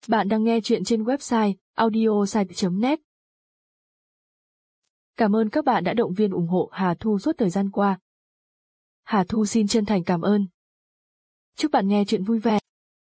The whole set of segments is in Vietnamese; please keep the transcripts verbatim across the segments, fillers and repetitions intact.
Bạn đang nghe chuyện trên website audiosite chấm net. Cảm ơn các bạn đã động viên ủng hộ Hà Thu suốt thời gian qua. Hà Thu xin chân thành cảm ơn. Chúc bạn nghe chuyện vui vẻ.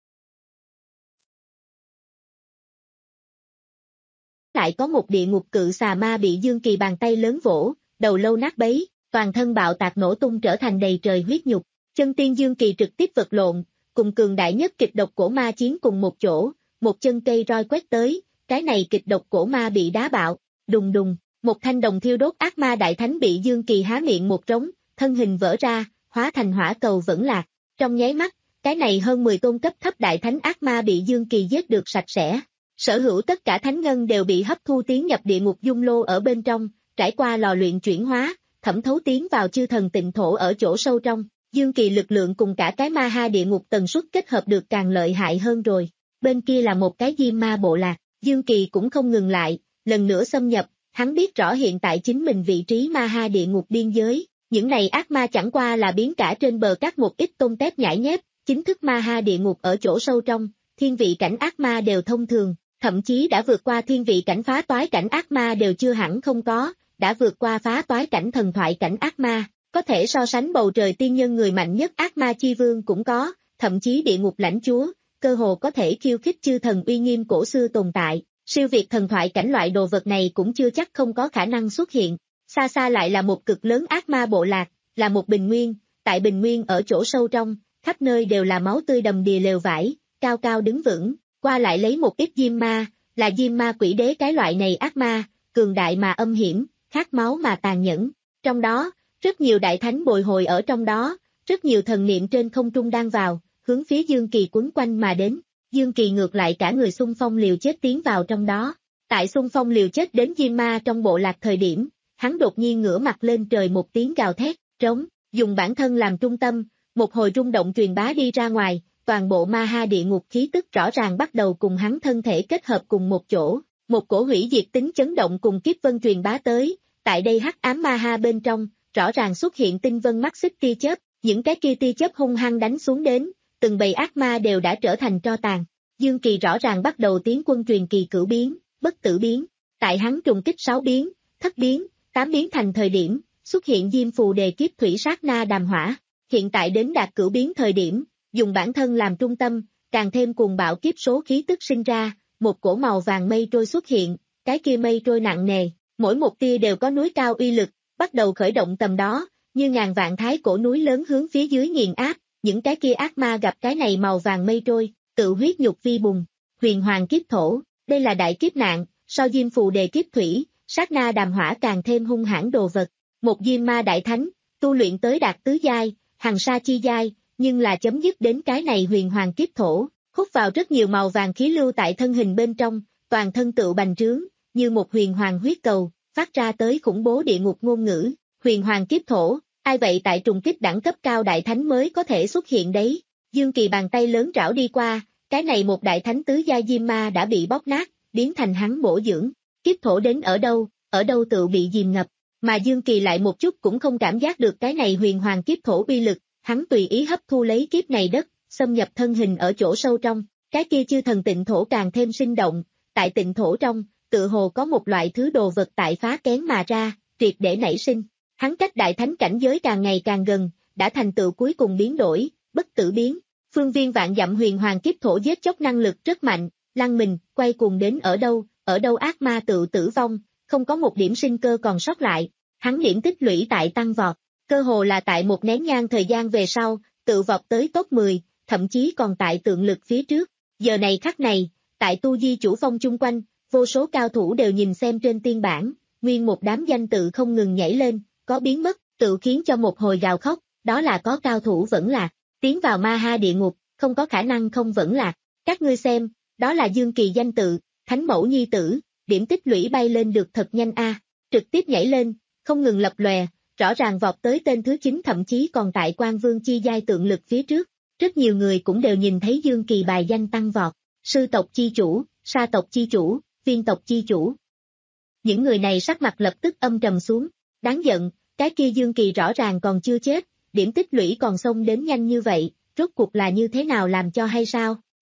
Lại có một địa ngục cự xà ma bị Dương Kỳ bàn tay lớn vỗ, đầu lâu nát bấy, toàn thân bạo tạc nổ tung trở thành đầy trời huyết nhục. Chân tiên Dương Kỳ trực tiếp vật lộn, cùng cường đại nhất kịch độc cổ ma chiến cùng một chỗ, một chân cây roi quét tới, cái này kịch độc cổ ma bị đá bạo, đùng đùng, một thanh đồng thiêu đốt ác ma đại thánh bị Dương Kỳ há miệng một trống, thân hình vỡ ra, hóa thành hỏa cầu vẫn lạc. Trong nháy mắt, cái này hơn mười tôn cấp thấp đại thánh ác ma bị Dương Kỳ giết được sạch sẽ. Sở hữu tất cả thánh ngân đều bị hấp thu tiến nhập địa ngục dung lô ở bên trong, trải qua lò luyện chuyển hóa, thẩm thấu tiến vào chư thần tịnh thổ ở chỗ sâu trong. Dương Kỳ lực lượng cùng cả cái ma ha địa ngục tần suất kết hợp được càng lợi hại hơn rồi. Bên kia là một cái diêm ma bộ lạc, Dương Kỳ cũng không ngừng lại, lần nữa xâm nhập, hắn biết rõ hiện tại chính mình vị trí ma ha địa ngục biên giới, những này ác ma chẳng qua là biến cả trên bờ cát một ít tôm tép nhãi nhép, chính thức ma ha địa ngục ở chỗ sâu trong, thiên vị cảnh ác ma đều thông thường, thậm chí đã vượt qua thiên vị cảnh phá toái cảnh ác ma đều chưa hẳn không có, đã vượt qua phá toái cảnh thần thoại cảnh ác ma. Có thể so sánh bầu trời tiên nhân người mạnh nhất ác ma chi vương cũng có, thậm chí địa ngục lãnh chúa, cơ hồ có thể khiêu khích chư thần uy nghiêm cổ xưa tồn tại, siêu việt thần thoại cảnh loại đồ vật này cũng chưa chắc không có khả năng xuất hiện. Xa xa lại là một cực lớn ác ma bộ lạc, là một bình nguyên, tại bình nguyên ở chỗ sâu trong, khắp nơi đều là máu tươi đầm đìa lều vải, cao cao đứng vững, qua lại lấy một ít diêm ma, là diêm ma quỷ đế cái loại này ác ma, cường đại mà âm hiểm, khát máu mà tàn nhẫn, trong đó, rất nhiều đại thánh bồi hồi ở trong đó, rất nhiều thần niệm trên không trung đang vào, hướng phía Dương Kỳ quấn quanh mà đến. Dương Kỳ ngược lại cả người xung phong liều chết tiến vào trong đó. Tại xung phong liều chết đến diêm ma trong bộ lạc thời điểm, hắn đột nhiên ngửa mặt lên trời một tiếng gào thét, trống, dùng bản thân làm trung tâm, một hồi rung động truyền bá đi ra ngoài, toàn bộ ma ha địa ngục khí tức rõ ràng bắt đầu cùng hắn thân thể kết hợp cùng một chỗ, một cổ hủy diệt tính chấn động cùng kiếp vân truyền bá tới, tại đây hắc ám ma ha bên trong, rõ ràng xuất hiện tinh vân mắt xích tia chớp, những cái kia tia chớp hung hăng đánh xuống đến, từng bầy ác ma đều đã trở thành tro tàn. Dương Kỳ rõ ràng bắt đầu tiến quân truyền kỳ cửu biến, bất tử biến, tại hắn trùng kích sáu biến, thất biến, tám biến thành thời điểm, xuất hiện diêm phù đề kiếp thủy sát na đàm hỏa, hiện tại đến đạt cửu biến thời điểm, dùng bản thân làm trung tâm, càng thêm cuồng bạo kiếp số khí tức sinh ra, một cổ màu vàng mây trôi xuất hiện, cái kia mây trôi nặng nề, mỗi một tia đều có núi cao uy lực, bắt đầu khởi động tầm đó, như ngàn vạn thái cổ núi lớn hướng phía dưới nghiền áp, những cái kia ác ma gặp cái này màu vàng mây trôi, tự huyết nhục vi bùng, huyền hoàng kiếp thổ, đây là đại kiếp nạn, so diêm phù đề kiếp thủy, sát na đàm hỏa càng thêm hung hãn đồ vật, một diêm ma đại thánh, tu luyện tới đạt tứ giai, hằng sa chi giai, nhưng là chấm dứt đến cái này huyền hoàng kiếp thổ, hút vào rất nhiều màu vàng khí lưu tại thân hình bên trong, toàn thân tựu bành trướng, như một huyền hoàng huyết cầu, phát ra tới khủng bố địa ngục ngôn ngữ, huyền hoàng kiếp thổ, ai vậy tại trùng kích đẳng cấp cao đại thánh mới có thể xuất hiện đấy. Dương Kỳ bàn tay lớn trảo đi qua, cái này một đại thánh tứ gia diêm ma đã bị bóp nát, biến thành hắn bổ dưỡng, kiếp thổ đến ở đâu, ở đâu tự bị dìm ngập, mà Dương Kỳ lại một chút cũng không cảm giác được cái này huyền hoàng kiếp thổ uy lực, hắn tùy ý hấp thu lấy kiếp này đất, xâm nhập thân hình ở chỗ sâu trong, cái kia chư thần tịnh thổ càng thêm sinh động, tại tịnh thổ trong, tự hồ có một loại thứ đồ vật tại phá kén mà ra, triệt để nảy sinh. Hắn cách đại thánh cảnh giới càng ngày càng gần, đã thành tựu cuối cùng biến đổi, bất tử biến. Phương viên vạn dặm huyền hoàng kiếp thổ giết chóc năng lực rất mạnh, lăng mình, quay cuồng đến ở đâu, ở đâu ác ma tự tử vong, không có một điểm sinh cơ còn sót lại. Hắn điểm tích lũy tại tăng vọt, cơ hồ là tại một nén nhang thời gian về sau, tự vọt tới top mười, thậm chí còn tại tượng lực phía trước. Giờ này khắc này, tại tu di chủ phong chung quanh, vô số cao thủ đều nhìn xem trên tiên bản, nguyên một đám danh tự không ngừng nhảy lên, có biến mất, tự khiến cho một hồi gào khóc, đó là có cao thủ vẫn lạc, tiến vào ma ha địa ngục, không có khả năng không vẫn lạc. Các ngươi xem, đó là Dương Kỳ danh tự, thánh mẫu nhi tử, điểm tích lũy bay lên được thật nhanh a, trực tiếp nhảy lên, không ngừng lập lòe, rõ ràng vọt tới tên thứ chín thậm chí còn tại quan vương chi giai tượng lực phía trước. Rất nhiều người cũng đều nhìn thấy Dương Kỳ bài danh tăng vọt, sư tộc chi chủ, sa tộc chi chủ, viên tộc chi chủ. Những người này sắc mặt lập tức âm trầm xuống, đáng giận, cái kia Dương Kỳ rõ ràng còn chưa chết, điểm tích lũy còn xông đến nhanh như vậy, rốt cuộc là như thế nào làm cho hay sao?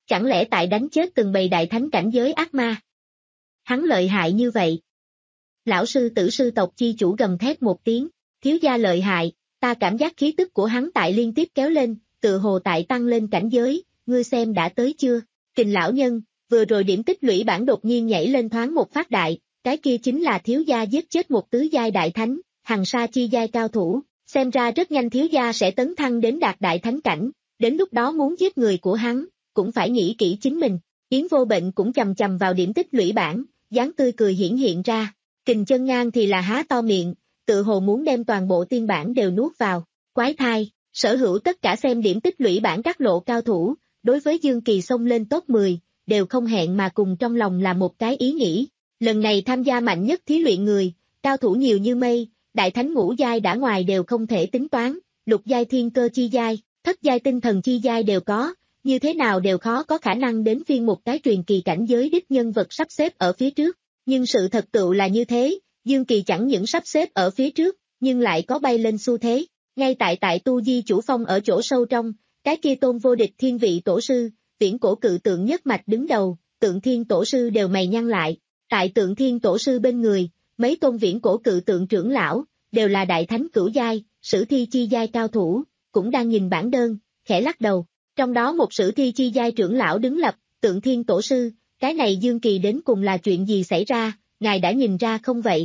chẳng lẽ tại đánh chết từng bầy đại thánh cảnh giới ác ma? Hắn lợi hại như vậy. Lão sư tử sư tộc chi chủ gầm thét một tiếng, thiếu gia lợi hại, ta cảm giác khí tức của hắn tại liên tiếp kéo lên, tự hồ tại tăng lên cảnh giới, ngươi xem đã tới chưa? Kình lão nhân, vừa rồi điểm tích lũy bản đột nhiên nhảy lên thoáng một phát đại, cái kia chính là thiếu gia giết chết một tứ giai đại thánh, hằng sa chi giai cao thủ, xem ra rất nhanh thiếu gia sẽ tấn thăng đến đạt đại thánh cảnh, đến lúc đó muốn giết người của hắn, cũng phải nghĩ kỹ chính mình. Yến Vô Bệnh cũng chầm chầm vào điểm tích lũy bản, dáng tươi cười hiển hiện ra. Kình Chân Ngang thì là há to miệng, tự hồ muốn đem toàn bộ tiên bản đều nuốt vào. Quái thai, sở hữu tất cả xem điểm tích lũy bản các lộ cao thủ, đối với Dương Kỳ xông lên top mười, đều không hẹn mà cùng trong lòng là một cái ý nghĩ. Lần này tham gia mạnh nhất thí luyện người, cao thủ nhiều như mây, đại thánh ngũ giai đã ngoài đều không thể tính toán, lục giai thiên cơ chi giai, thất giai tinh thần chi giai đều có, như thế nào đều khó có khả năng đến phiên một cái truyền kỳ cảnh giới đích nhân vật sắp xếp ở phía trước. Nhưng sự thật tựu là như thế, Dương Kỳ chẳng những sắp xếp ở phía trước, nhưng lại có bay lên xu thế. Ngay tại tại tu di chủ phong ở chỗ sâu trong, cái kia tôn vô địch thiên vị tổ sư, viễn cổ cự tượng nhất mạch đứng đầu, tượng thiên tổ sư đều mày nhăn lại. Tại tượng thiên tổ sư bên người, mấy tôn viễn cổ cự tượng trưởng lão, đều là đại thánh cửu giai, sử thi chi giai cao thủ, cũng đang nhìn bản đơn, khẽ lắc đầu. Trong đó một sử thi chi giai trưởng lão đứng lập, tượng thiên tổ sư, cái này Dương Kỳ đến cùng là chuyện gì xảy ra, ngài đã nhìn ra không vậy?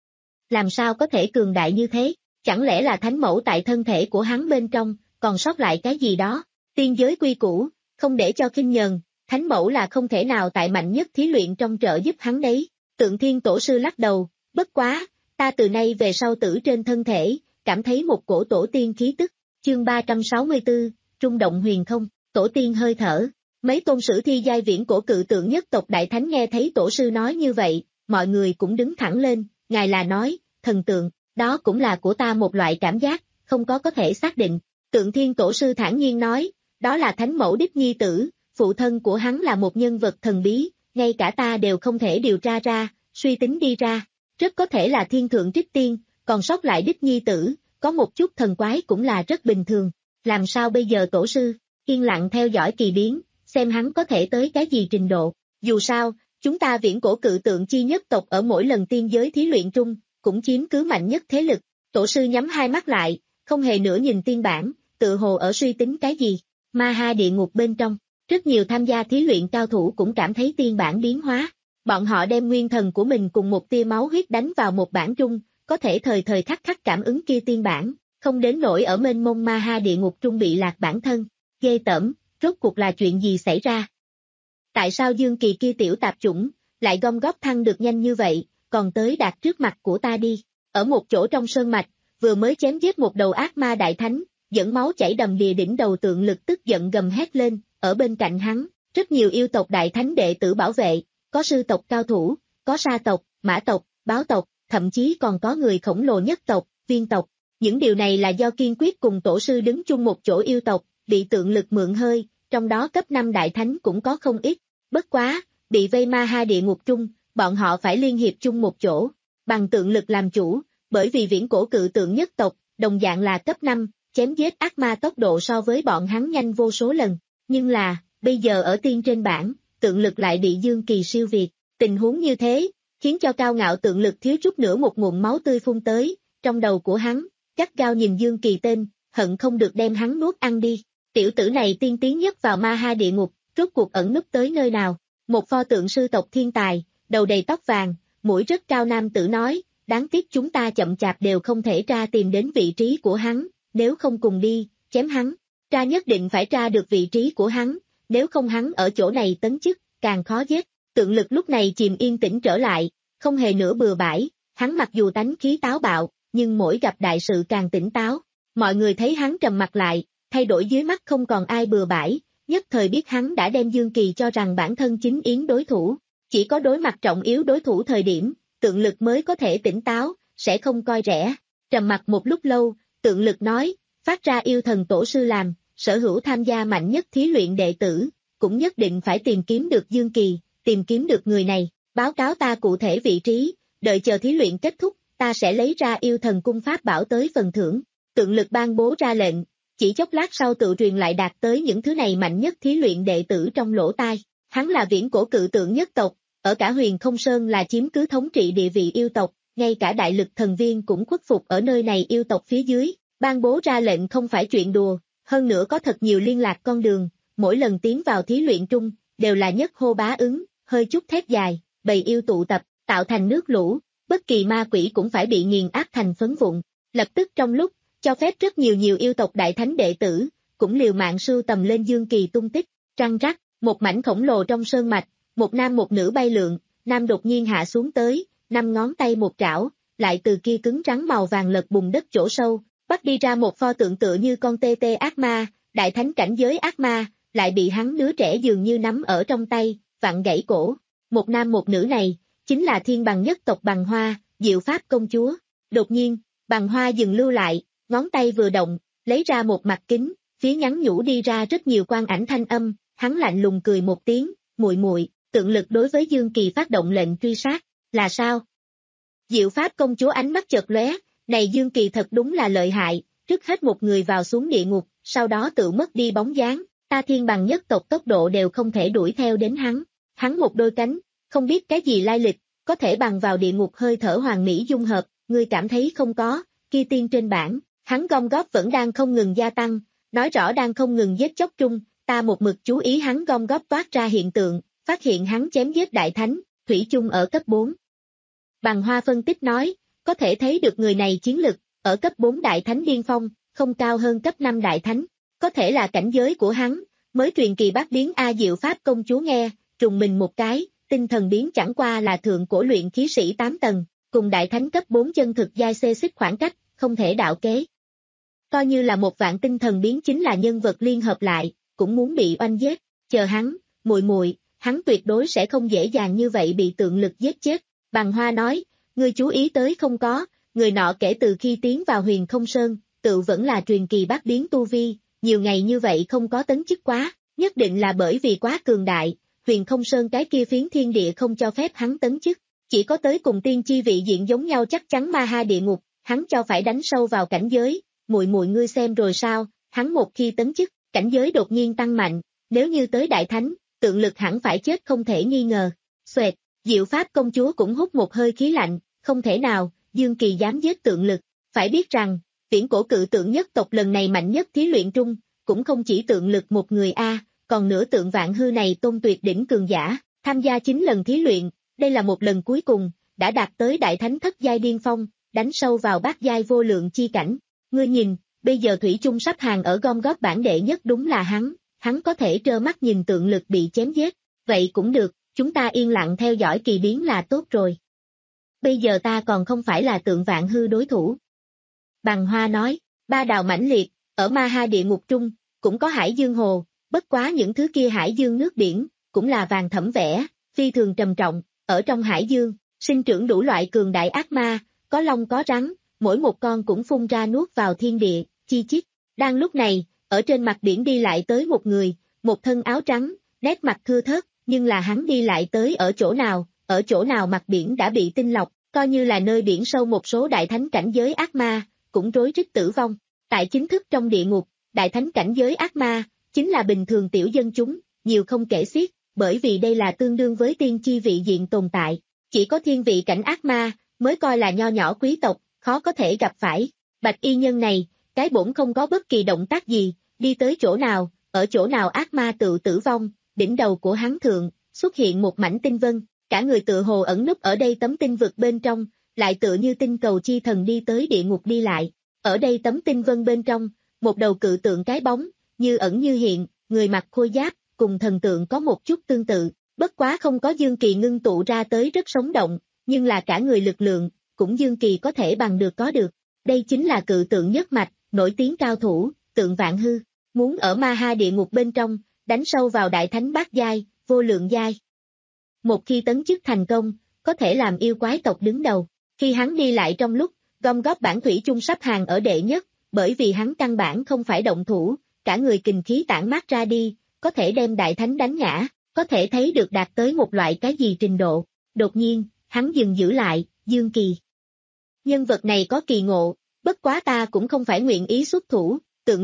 Làm sao có thể cường đại như thế, chẳng lẽ là thánh mẫu tại thân thể của hắn bên trong, còn sót lại cái gì đó? Tiên giới quy củ, không để cho khinh nhờn, thánh mẫu là không thể nào tại mạnh nhất thí luyện trong trợ giúp hắn đấy. Tượng thiên tổ sư lắc đầu, bất quá, ta từ nay về sau tử trên thân thể, cảm thấy một cổ tổ tiên khí tức. Chương ba trăm sáu mươi tư, Trung động huyền không, tổ tiên hơi thở. Mấy tôn sử thi giai viễn cổ cự tượng nhất tộc đại thánh nghe thấy tổ sư nói như vậy, mọi người cũng đứng thẳng lên, ngài là nói, thần tượng, đó cũng là của ta một loại cảm giác, không có có thể xác định. Tượng thiên tổ sư thản nhiên nói, đó là thánh mẫu đích nhi tử, phụ thân của hắn là một nhân vật thần bí, ngay cả ta đều không thể điều tra ra, suy tính đi ra, rất có thể là thiên thượng trích tiên, còn sót lại đích nhi tử, có một chút thần quái cũng là rất bình thường. Làm sao bây giờ tổ sư? Yên lặng theo dõi kỳ biến, xem hắn có thể tới cái gì trình độ. Dù sao, chúng ta viễn cổ cự tượng chi nhất tộc ở mỗi lần tiên giới thí luyện trung, cũng chiếm cứ mạnh nhất thế lực. Tổ sư nhắm hai mắt lại, không hề nữa nhìn tiên bản, tự hồ ở suy tính cái gì. Ma ha địa ngục bên trong, rất nhiều tham gia thí luyện cao thủ cũng cảm thấy tiên bản biến hóa. Bọn họ đem nguyên thần của mình cùng một tia máu huyết đánh vào một bản trung, có thể thời thời khắc khắc cảm ứng kia tiên bản, không đến nỗi ở mênh mông ma ha địa ngục trung bị lạc bản thân. Ghê tởm, rốt cuộc là chuyện gì xảy ra? Tại sao Dương Kỳ kia tiểu tạp chủng, lại gom góp thăng được nhanh như vậy, còn tới đạt trước mặt của ta đi? Ở một chỗ trong sơn mạch, vừa mới chém giết một đầu ác ma đại thánh, dẫn máu chảy đầm đìa đỉnh đầu tượng lực tức giận gầm hét lên, ở bên cạnh hắn, rất nhiều yêu tộc đại thánh đệ tử bảo vệ, có sư tộc cao thủ, có sa tộc, mã tộc, báo tộc, thậm chí còn có người khổng lồ nhất tộc, viên tộc. Những điều này là do kiên quyết cùng tổ sư đứng chung một chỗ yêu tộc, bị tượng lực mượn hơi, trong đó cấp năm đại thánh cũng có không ít. Bất quá, bị vây ma ha địa ngục trung, bọn họ phải liên hiệp chung một chỗ, bằng tượng lực làm chủ, bởi vì viễn cổ cự tượng nhất tộc, đồng dạng là cấp năm, chém giết ác ma tốc độ so với bọn hắn nhanh vô số lần. Nhưng là, bây giờ ở tiên trên bảng, tượng lực lại bị Dương Kỳ siêu việt. Tình huống như thế, khiến cho cao ngạo tượng lực thiếu chút nữa một ngụm máu tươi phun tới, trong đầu của hắn, gắt gao nhìn Dương Kỳ tên, hận không được đem hắn nuốt ăn đi. Tiểu tử này tiên tiến nhất vào ma ha địa ngục, rốt cuộc ẩn núp tới nơi nào? Một pho tượng sư tộc thiên tài, đầu đầy tóc vàng, mũi rất cao nam tử nói, đáng tiếc chúng ta chậm chạp đều không thể tra tìm đến vị trí của hắn, nếu không cùng đi, chém hắn. Tra nhất định phải tra được vị trí của hắn, nếu không hắn ở chỗ này tấn chức, càng khó giết. Tượng lực lúc này chìm yên tĩnh trở lại, không hề nữa bừa bãi, hắn mặc dù tánh khí táo bạo, nhưng mỗi gặp đại sự càng tỉnh táo. Mọi người thấy hắn trầm mặt lại, thay đổi dưới mắt không còn ai bừa bãi, nhất thời biết hắn đã đem Dương Kỳ cho rằng bản thân chính yến đối thủ. Chỉ có đối mặt trọng yếu đối thủ thời điểm, tượng lực mới có thể tỉnh táo, sẽ không coi rẻ. Trầm mặt một lúc lâu, tượng lực nói, phát ra yêu thần tổ sư làm, sở hữu tham gia mạnh nhất thí luyện đệ tử, cũng nhất định phải tìm kiếm được Dương Kỳ, tìm kiếm được người này, báo cáo ta cụ thể vị trí, đợi chờ thí luyện kết thúc, ta sẽ lấy ra yêu thần cung pháp bảo tới phần thưởng. Tượng lực ban bố ra lệnh, chỉ chốc lát sau tự truyền lại đạt tới những thứ này mạnh nhất thí luyện đệ tử trong lỗ tai. Hắn là viễn cổ cự tượng nhất tộc, ở cả Huyền Không Sơn là chiếm cứ thống trị địa vị yêu tộc, ngay cả đại lực thần viên cũng khuất phục ở nơi này yêu tộc phía dưới, ban bố ra lệnh không phải chuyện đùa, hơn nữa có thật nhiều liên lạc con đường, mỗi lần tiến vào thí luyện trung, đều là nhất hô bá ứng, hơi chút thét dài, bầy yêu tụ tập, tạo thành nước lũ, bất kỳ ma quỷ cũng phải bị nghiền áp thành phấn vụn. Lập tức trong lúc, cho phép rất nhiều nhiều yêu tộc đại thánh đệ tử, cũng liều mạng sưu tầm lên Dương Kỳ tung tích, trăng rắc, một mảnh khổng lồ trong sơn mạch, một nam một nữ bay lượn, nam đột nhiên hạ xuống tới, năm ngón tay một trảo, lại từ kia cứng rắn màu vàng lật bùn đất chỗ sâu, bắt đi ra một pho tượng tựa như con tê tê ác ma, đại thánh cảnh giới ác ma, lại bị hắn đứa trẻ dường như nắm ở trong tay, vặn gãy cổ. Một nam một nữ này, chính là thiên bằng nhất tộc Bằng Hoa, Diệu Pháp công chúa. Đột nhiên, Bằng Hoa dừng lưu lại, ngón tay vừa động, lấy ra một mặt kính, phía nhắn nhủ đi ra rất nhiều quang ảnh thanh âm, hắn lạnh lùng cười một tiếng, muội muội, tượng lực đối với Dương Kỳ phát động lệnh truy sát, là sao? Diệu Pháp công chúa ánh mắt chợt lóe, này Dương Kỳ thật đúng là lợi hại, trước hết một người vào xuống địa ngục, sau đó tự mất đi bóng dáng, ta thiên bằng nhất tộc tốc độ đều không thể đuổi theo đến hắn, hắn một đôi cánh, không biết cái gì lai lịch, có thể bằng vào địa ngục hơi thở hoàn mỹ dung hợp, ngươi cảm thấy không có, kia tiên trên bảng, hắn gom góp vẫn đang không ngừng gia tăng, nói rõ đang không ngừng giết chóc trung, ta một mực chú ý hắn gom góp toát ra hiện tượng, phát hiện hắn chém giết đại thánh, thủy chung ở cấp bốn. Bằng Hoa phân tích nói, có thể thấy được người này chiến lực, ở cấp bốn đại thánh điên phong, không cao hơn cấp năm đại thánh, có thể là cảnh giới của hắn, mới truyền kỳ bát biến A Diệu Pháp công chúa nghe, trùng mình một cái, tinh thần biến chẳng qua là thượng cổ luyện khí sĩ tám tầng, cùng đại thánh cấp bốn chân thực giai xê xích khoảng cách, không thể đạo kế. Coi như là một vạn tinh thần biến chính là nhân vật liên hợp lại, cũng muốn bị oanh giết, chờ hắn, muội muội, hắn tuyệt đối sẽ không dễ dàng như vậy bị tượng lực giết chết. Bằng Hoa nói, ngươi chú ý tới không có, người nọ kể từ khi tiến vào Huyền Không Sơn, tự vẫn là truyền kỳ bát biến tu vi, nhiều ngày như vậy không có tấn chức quá, nhất định là bởi vì quá cường đại, Huyền Không Sơn cái kia phiến thiên địa không cho phép hắn tấn chức, chỉ có tới cùng tiên chi vị diện giống nhau chắc chắn ma ha địa ngục, hắn cho phải đánh sâu vào cảnh giới, muội muội ngươi xem rồi sao, hắn một khi tấn chức, cảnh giới đột nhiên tăng mạnh, nếu như tới đại thánh, tượng lực hẳn phải chết không thể nghi ngờ. Xoẹt, Diệu Pháp công chúa cũng hút một hơi khí lạnh, không thể nào, Dương Kỳ dám giết tượng lực, phải biết rằng, viễn cổ cự tượng nhất tộc lần này mạnh nhất thí luyện trung, cũng không chỉ tượng lực một người a, còn nửa tượng Vạn Hư này tôn tuyệt đỉnh cường giả, tham gia chín lần thí luyện, đây là một lần cuối cùng, đã đạt tới đại thánh thất giai điên phong, đánh sâu vào bát giai vô lượng chi cảnh. Ngươi nhìn, bây giờ thủy chung sắp hàng ở gom góp bảng đệ nhất đúng là hắn, hắn có thể trơ mắt nhìn tượng lực bị chém giết, vậy cũng được, chúng ta yên lặng theo dõi kỳ biến là tốt rồi. Bây giờ ta còn không phải là tượng Vạn Hư đối thủ. Bằng Hoa nói, ba đào mãnh liệt, ở ma ha địa ngục trung, cũng có hải dương hồ, bất quá những thứ kia hải dương nước biển, cũng là vàng thẫm vẽ, phi thường trầm trọng, ở trong hải dương, sinh trưởng đủ loại cường đại ác ma, có long có rắn, mỗi một con cũng phun ra nuốt vào thiên địa, chi chít. Đang lúc này, ở trên mặt biển đi lại tới một người, một thân áo trắng, nét mặt thưa thớt, nhưng là hắn đi lại tới ở chỗ nào, ở chỗ nào mặt biển đã bị tinh lọc, coi như là nơi biển sâu một số đại thánh cảnh giới ác ma, cũng rối rít tử vong. Tại chính thức trong địa ngục, đại thánh cảnh giới ác ma, chính là bình thường tiểu dân chúng, nhiều không kể xiết, bởi vì đây là tương đương với tiên chi vị diện tồn tại. Chỉ có thiên vị cảnh ác ma, mới coi là nho nhỏ quý tộc, khó có thể gặp phải. Bạch y nhân này, cái bổn không có bất kỳ động tác gì, đi tới chỗ nào, ở chỗ nào ác ma tự tử vong, đỉnh đầu của hắn thượng, xuất hiện một mảnh tinh vân, cả người tựa hồ ẩn núp ở đây tấm tinh vực bên trong, lại tựa như tinh cầu chi thần đi tới địa ngục đi lại. Ở đây tấm tinh vân bên trong, một đầu cự tượng cái bóng, như ẩn như hiện, người mặc khôi giáp, cùng thần tượng có một chút tương tự, bất quá không có Dương Kỳ ngưng tụ ra tới rất sống động, nhưng là cả người lực lượng, cũng Dương Kỳ có thể bằng được có được. Đây chính là cự tượng nhất mạch, nổi tiếng cao thủ, tượng Vạn Hư, muốn ở ma ha địa ngục bên trong, đánh sâu vào đại thánh bát giai, vô lượng giai. Một khi tấn chức thành công, có thể làm yêu quái tộc đứng đầu. Khi hắn đi lại trong lúc, gom góp bản thủy chung sắp hàng ở đệ nhất, bởi vì hắn căn bản không phải động thủ, cả người kình khí tản mát ra đi, có thể đem đại thánh đánh ngã, có thể thấy được đạt tới một loại cái gì trình độ. Đột nhiên, hắn dừng giữ lại, Dương Kỳ. Nhân vật này có kỳ ngộ, bất quá ta cũng không phải nguyện ý xuất thủ, tượng lực,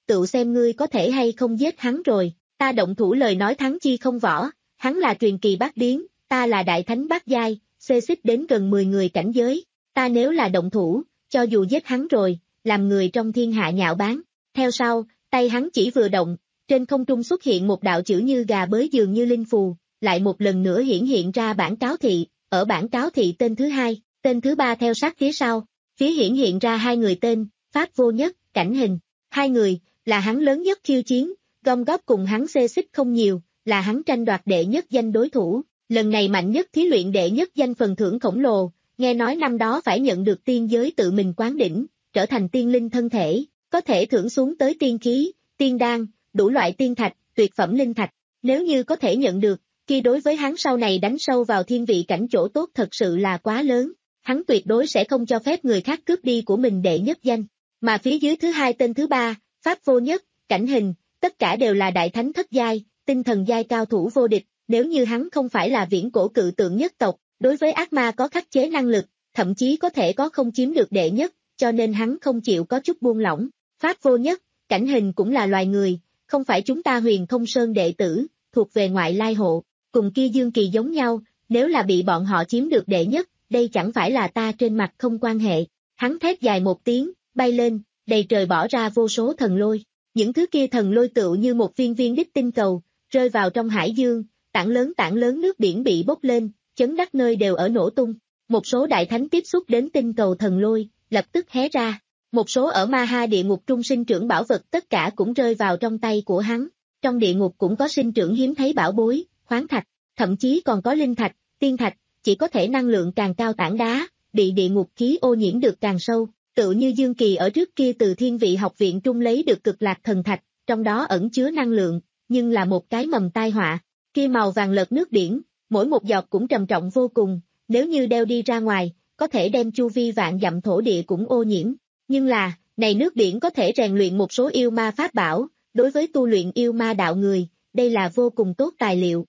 tự xem ngươi có thể hay không giết hắn rồi, ta động thủ lời nói thắng chi không võ, hắn là truyền kỳ bát biến, ta là đại thánh bát giai, xê xích đến gần mười người cảnh giới, ta nếu là động thủ, cho dù giết hắn rồi, làm người trong thiên hạ nhạo báng. Theo sau, tay hắn chỉ vừa động, trên không trung xuất hiện một đạo chữ như gà bới dường như linh phù, lại một lần nữa hiển hiện ra bản cáo thị, ở bản cáo thị tên thứ hai, tên thứ ba theo sát phía sau, phía hiển hiện ra hai người tên, Pháp Vô Nhất, Cảnh Hình, hai người, là hắn lớn nhất khiêu chiến, gom góp cùng hắn xê xích không nhiều, là hắn tranh đoạt đệ nhất danh đối thủ, lần này mạnh nhất thí luyện đệ nhất danh phần thưởng khổng lồ, nghe nói năm đó phải nhận được tiên giới tự mình quán đỉnh, trở thành tiên linh thân thể, có thể thưởng xuống tới tiên khí, tiên đan, đủ loại tiên thạch, tuyệt phẩm linh thạch, nếu như có thể nhận được, kia đối với hắn sau này đánh sâu vào thiên vị cảnh chỗ tốt thật sự là quá lớn, hắn tuyệt đối sẽ không cho phép người khác cướp đi của mình đệ nhất danh, mà phía dưới thứ hai tên thứ ba, Pháp Vô Nhất, Cảnh Hình, tất cả đều là đại thánh thất giai, tinh thần giai cao thủ vô địch, nếu như hắn không phải là viễn cổ cự tượng nhất tộc, đối với ác ma có khắc chế năng lực, thậm chí có thể có không chiếm được đệ nhất, cho nên hắn không chịu có chút buông lỏng. Pháp Vô Nhất, Cảnh Hình cũng là loài người, không phải chúng ta Huyền Không Sơn đệ tử, thuộc về ngoại lai hộ, cùng kia Dương Kỳ giống nhau, nếu là bị bọn họ chiếm được đệ nhất, đây chẳng phải là ta trên mặt không quan hệ. Hắn thét dài một tiếng, bay lên, đầy trời bỏ ra vô số thần lôi, những thứ kia thần lôi tựu như một viên viên đích tinh cầu, rơi vào trong hải dương, tảng lớn tảng lớn nước biển bị bốc lên, chấn đắc nơi đều ở nổ tung. Một số đại thánh tiếp xúc đến tinh cầu thần lôi, lập tức hé ra. Một số ở ma ha địa ngục trung sinh trưởng bảo vật tất cả cũng rơi vào trong tay của hắn. Trong địa ngục cũng có sinh trưởng hiếm thấy bảo bối, khoáng thạch, thậm chí còn có linh thạch, tiên thạch, chỉ có thể năng lượng càng cao tảng đá, bị địa ngục khí ô nhiễm được càng sâu. Tự như Dương Kỳ ở trước kia từ Thiên Vị học viện trung lấy được cực lạc thần thạch, trong đó ẩn chứa năng lượng, nhưng là một cái mầm tai họa. Kia màu vàng lợt nước biển, mỗi một giọt cũng trầm trọng vô cùng, nếu như đeo đi ra ngoài, có thể đem chu vi vạn dặm thổ địa cũng ô nhiễm. Nhưng là, này nước biển có thể rèn luyện một số yêu ma pháp bảo, đối với tu luyện yêu ma đạo người, đây là vô cùng tốt tài liệu.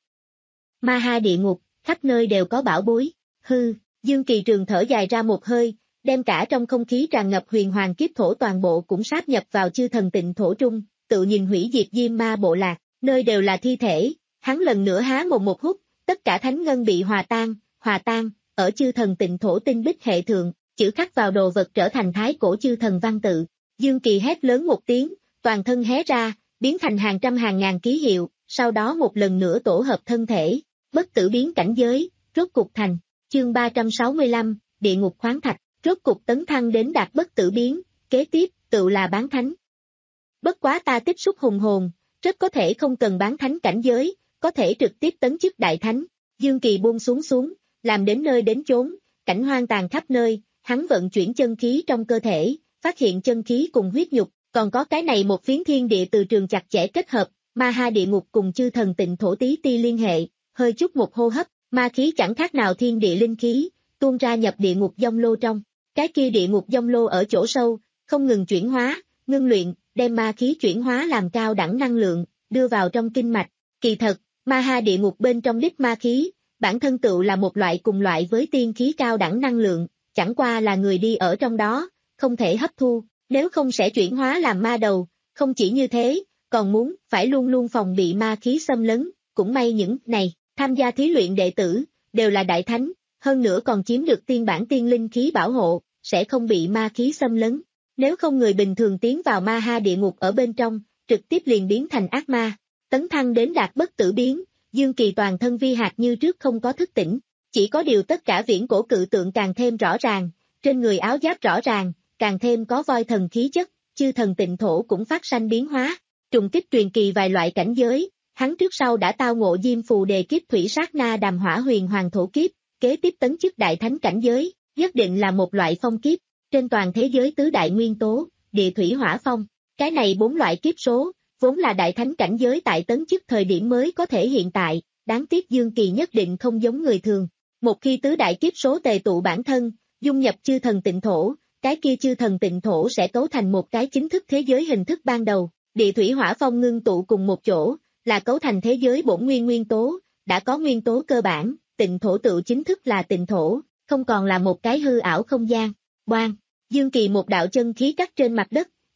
Ma ha địa ngục, khắp nơi đều có bảo bối, hư, Dương Kỳ Trường thở dài ra một hơi, đem cả trong không khí tràn ngập huyền hoàng kiếp thổ toàn bộ cũng sáp nhập vào chư thần tịnh thổ trung, tự nhìn hủy diệt diêm ma bộ lạc, nơi đều là thi thể, hắn lần nữa há mồm một hút, tất cả thánh ngân bị hòa tan, hòa tan, ở chư thần tịnh thổ tinh bích hệ thượng, chữ khắc vào đồ vật trở thành thái cổ chư thần văn tự. Dương Kỳ hét lớn một tiếng, toàn thân hé ra, biến thành hàng trăm hàng ngàn ký hiệu, sau đó một lần nữa tổ hợp thân thể, bất tử biến cảnh giới, rốt cục thành. Chương ba trăm sáu mươi lăm, Địa ngục khoáng thạch, rốt cục tấn thăng đến đạt bất tử biến, kế tiếp, tự là bán thánh. Bất quá ta tích xúc hùng hồn, rất có thể không cần bán thánh cảnh giới, có thể trực tiếp tấn chức đại thánh. Dương Kỳ buông xuống xuống, làm đến nơi đến chốn, cảnh hoang tàn khắp nơi, hắn vận chuyển chân khí trong cơ thể, phát hiện chân khí cùng huyết nhục, còn có cái này một phiến thiên địa từ trường chặt chẽ kết hợp, ma ha địa ngục cùng chư thần tịnh thổ tí ti liên hệ, hơi chút một hô hấp, ma khí chẳng khác nào thiên địa linh khí, tuôn ra nhập địa ngục dông lô trong. Cái kia địa ngục dông lô ở chỗ sâu, không ngừng chuyển hóa, ngưng luyện, đem ma khí chuyển hóa làm cao đẳng năng lượng, đưa vào trong kinh mạch. Kỳ thật, ma ha địa ngục bên trong đích ma khí, bản thân tựu là một loại cùng loại với tiên khí cao đẳng năng lượng, chẳng qua là người đi ở trong đó, không thể hấp thu, nếu không sẽ chuyển hóa làm ma đầu, không chỉ như thế, còn muốn, phải luôn luôn phòng bị ma khí xâm lấn, cũng may những này, tham gia thí luyện đệ tử, đều là đại thánh, hơn nữa còn chiếm được tiên bản tiên linh khí bảo hộ, sẽ không bị ma khí xâm lấn. Nếu không người bình thường tiến vào ma ha địa ngục ở bên trong, trực tiếp liền biến thành ác ma, tấn thăng đến đạt bất tử biến, Dương Kỳ toàn thân vi hạt như trước không có thức tỉnh, chỉ có điều tất cả viễn cổ cự tượng càng thêm rõ ràng, trên người áo giáp rõ ràng, càng thêm có voi thần khí chất, chư thần tịnh thổ cũng phát sanh biến hóa, trùng kích truyền kỳ vài loại cảnh giới, hắn trước sau đã tao ngộ diêm phù đề kiếp thủy sát na đàm hỏa huyền hoàng thổ kiếp, kế tiếp tấn chức đại thánh cảnh giới, nhất định là một loại phong kiếp, trên toàn thế giới tứ đại nguyên tố, địa thủy hỏa phong, cái này bốn loại kiếp số, vốn là đại thánh cảnh giới tại tấn chức thời điểm mới có thể hiện tại, đáng tiếc Dương Kỳ nhất định không giống người thường. Một khi tứ đại kiếp số tề tụ bản thân, dung nhập chư thần tịnh thổ, cái kia chư thần tịnh thổ sẽ cấu thành một cái chính thức thế giới hình thức ban đầu, địa thủy hỏa phong ngưng tụ cùng một chỗ, là cấu thành thế giới bổn nguyên nguyên tố, đã có nguyên tố cơ bản, tịnh thổ tự chính thức là tịnh thổ, không còn là một cái hư ảo không gian. Boang, Dương Kỳ một đạo chân khí cắt trên mặt đất,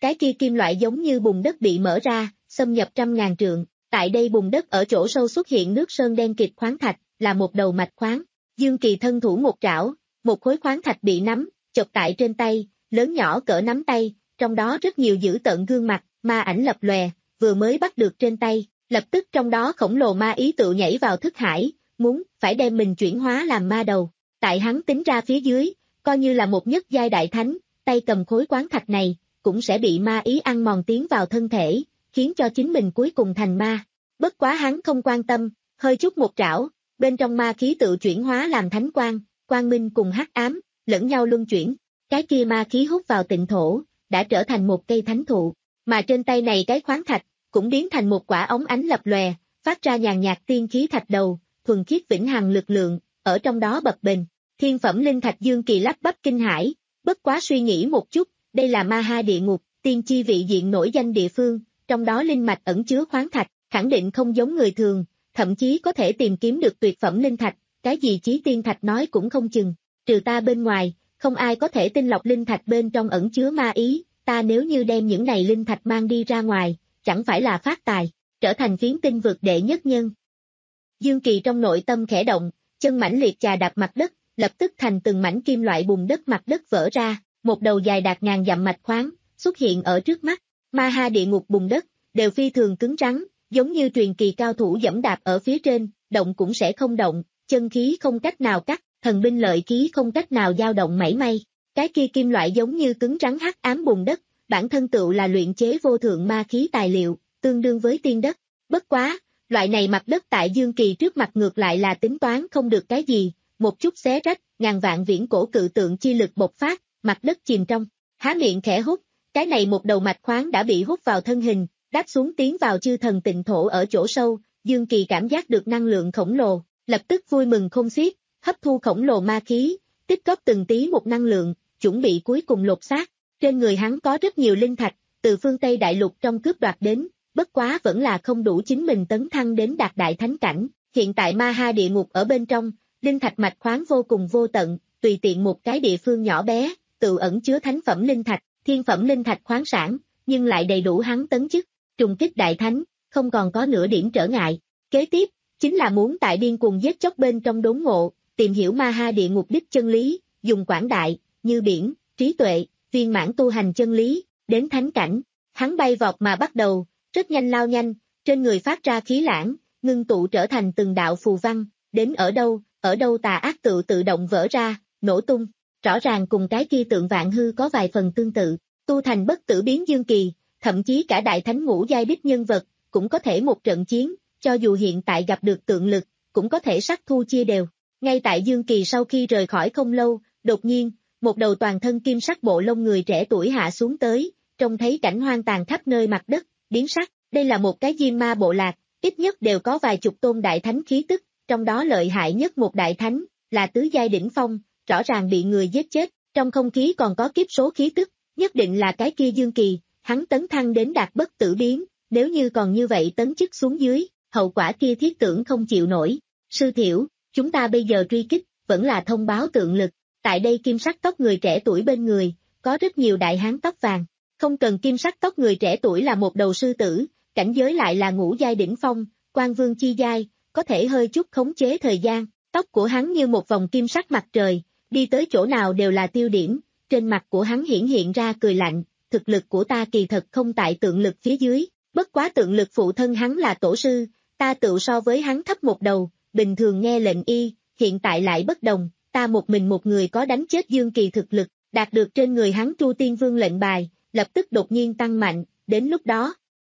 cái kia kim loại giống như bùn đất bị mở ra, xâm nhập trăm ngàn trượng, tại đây bùn đất ở chỗ sâu xuất hiện nước sơn đen kịt khoáng thạch, là một đầu mạch khoáng. Dương Kỳ thân thủ một trảo, một khối khoáng thạch bị nắm, chộp tại trên tay, lớn nhỏ cỡ nắm tay, trong đó rất nhiều dữ tợn gương mặt, ma ảnh lập lòe, vừa mới bắt được trên tay, lập tức trong đó khổng lồ ma ý tự nhảy vào thức hải, muốn, phải đem mình chuyển hóa làm ma đầu. Tại hắn tính ra phía dưới, coi như là một nhất giai đại thánh, tay cầm khối khoáng thạch này, cũng sẽ bị ma ý ăn mòn tiến vào thân thể, khiến cho chính mình cuối cùng thành ma. Bất quá hắn không quan tâm, hơi chút một trảo, bên trong ma khí tự chuyển hóa làm thánh quang, quang minh cùng hắc ám, lẫn nhau luân chuyển. Cái kia ma khí hút vào tịnh thổ, đã trở thành một cây thánh thụ, mà trên tay này cái khoáng thạch, cũng biến thành một quả ống ánh lập lòe, phát ra nhàn nhạt tiên khí thạch đầu, thuần khiết vĩnh hằng lực lượng, ở trong đó bập bềnh. Thiên phẩm linh thạch Dương Kỳ lắp bắp kinh hãi, bất quá suy nghĩ một chút, đây là ma ha địa ngục, tiên chi vị diện nổi danh địa phương, trong đó linh mạch ẩn chứa khoáng thạch, khẳng định không giống người thường, thậm chí có thể tìm kiếm được tuyệt phẩm linh thạch, cái gì chí tiên thạch nói cũng không chừng, trừ ta bên ngoài, không ai có thể tinh lọc linh thạch bên trong ẩn chứa ma ý, ta nếu như đem những này linh thạch mang đi ra ngoài, chẳng phải là phát tài, trở thành phiến tinh vực đệ nhất nhân. Dương Kỳ trong nội tâm khẽ động, chân mãnh liệt chà đạp mặt đất, lập tức thành từng mảnh kim loại bùn đất mặt đất vỡ ra, một đầu dài đạt ngàn dặm mạch khoáng, xuất hiện ở trước mắt, ma ha địa ngục bùn đất, đều phi thường cứng rắn, giống như truyền kỳ cao thủ dẫm đạp ở phía trên, động cũng sẽ không động, chân khí không cách nào cắt, thần binh lợi khí không cách nào dao động mảy may, cái kia kim loại giống như cứng rắn hắc ám bùn đất, bản thân tựu là luyện chế vô thượng ma khí tài liệu, tương đương với tiên đất, bất quá, loại này mặt đất tại Dương Kỳ trước mặt ngược lại là tính toán không được cái gì, một chút xé rách, ngàn vạn viễn cổ cự tượng chi lực bộc phát, mặt đất chìm trong, há miệng khẽ hút, cái này một đầu mạch khoáng đã bị hút vào thân hình, đáp xuống tiến vào chư thần tịnh thổ ở chỗ sâu, Dương Kỳ cảm giác được năng lượng khổng lồ, lập tức vui mừng không xiết, hấp thu khổng lồ ma khí, tích góp từng tí một năng lượng, chuẩn bị cuối cùng lột xác. Trên người hắn có rất nhiều linh thạch, từ phương Tây đại lục trong cướp đoạt đến, bất quá vẫn là không đủ chính mình tấn thăng đến đạt đại thánh cảnh. Hiện tại ma ha địa ngục ở bên trong, linh thạch mạch khoáng vô cùng vô tận, tùy tiện một cái địa phương nhỏ bé, tự ẩn chứa thánh phẩm linh thạch, thiên phẩm linh thạch khoáng sản, nhưng lại đầy đủ hắn tấn chức, trùng kích đại thánh, không còn có nửa điểm trở ngại. Kế tiếp, chính là muốn tại điên cuồng giết chóc bên trong đốn ngộ, tìm hiểu ma ha địa ngục đích chân lý, dùng quảng đại, như biển, trí tuệ, viên mãn tu hành chân lý, đến thánh cảnh. Hắn bay vọt mà bắt đầu, rất nhanh lao nhanh, trên người phát ra khí lãng, ngưng tụ trở thành từng đạo phù văn, đến ở đâu, ở đâu tà ác tự tự động vỡ ra, nổ tung, rõ ràng cùng cái kia tượng vạn hư có vài phần tương tự, tu thành bất tử biến Dương Kỳ, thậm chí cả đại thánh ngũ giai đích nhân vật, cũng có thể một trận chiến, cho dù hiện tại gặp được tượng lực, cũng có thể sắc thu chia đều. Ngay tại Dương Kỳ sau khi rời khỏi không lâu, đột nhiên, một đầu toàn thân kim sắc bộ lông người trẻ tuổi hạ xuống tới, trông thấy cảnh hoang tàn khắp nơi mặt đất, biến sắc, đây là một cái diêm ma bộ lạc, ít nhất đều có vài chục tôn đại thánh khí tức, trong đó lợi hại nhất một đại thánh, là tứ giai đỉnh phong, rõ ràng bị người giết chết, trong không khí còn có kiếp số khí tức, nhất định là cái kia Dương Kỳ, hắn tấn thăng đến đạt bất tử biến, nếu như còn như vậy tấn chức xuống dưới, hậu quả kia thiết tưởng không chịu nổi. Sư Thiểu, chúng ta bây giờ truy kích, vẫn là thông báo tượng lực, tại đây kim sắc tóc người trẻ tuổi bên người, có rất nhiều đại hán tóc vàng, không cần kim sắc tóc người trẻ tuổi là một đầu sư tử, cảnh giới lại là ngũ giai đỉnh phong, quan vương chi giai, có thể hơi chút khống chế thời gian, tóc của hắn như một vòng kim sắc mặt trời, đi tới chỗ nào đều là tiêu điểm, trên mặt của hắn hiển hiện ra cười lạnh, thực lực của ta kỳ thật không tại tượng lực phía dưới, bất quá tượng lực phụ thân hắn là tổ sư, ta tự so với hắn thấp một đầu, bình thường nghe lệnh y, hiện tại lại bất đồng, ta một mình một người có đánh chết Dương Kỳ thực lực, đạt được trên người hắn Tru Tiên Vương lệnh bài, lập tức đột nhiên tăng mạnh, đến lúc đó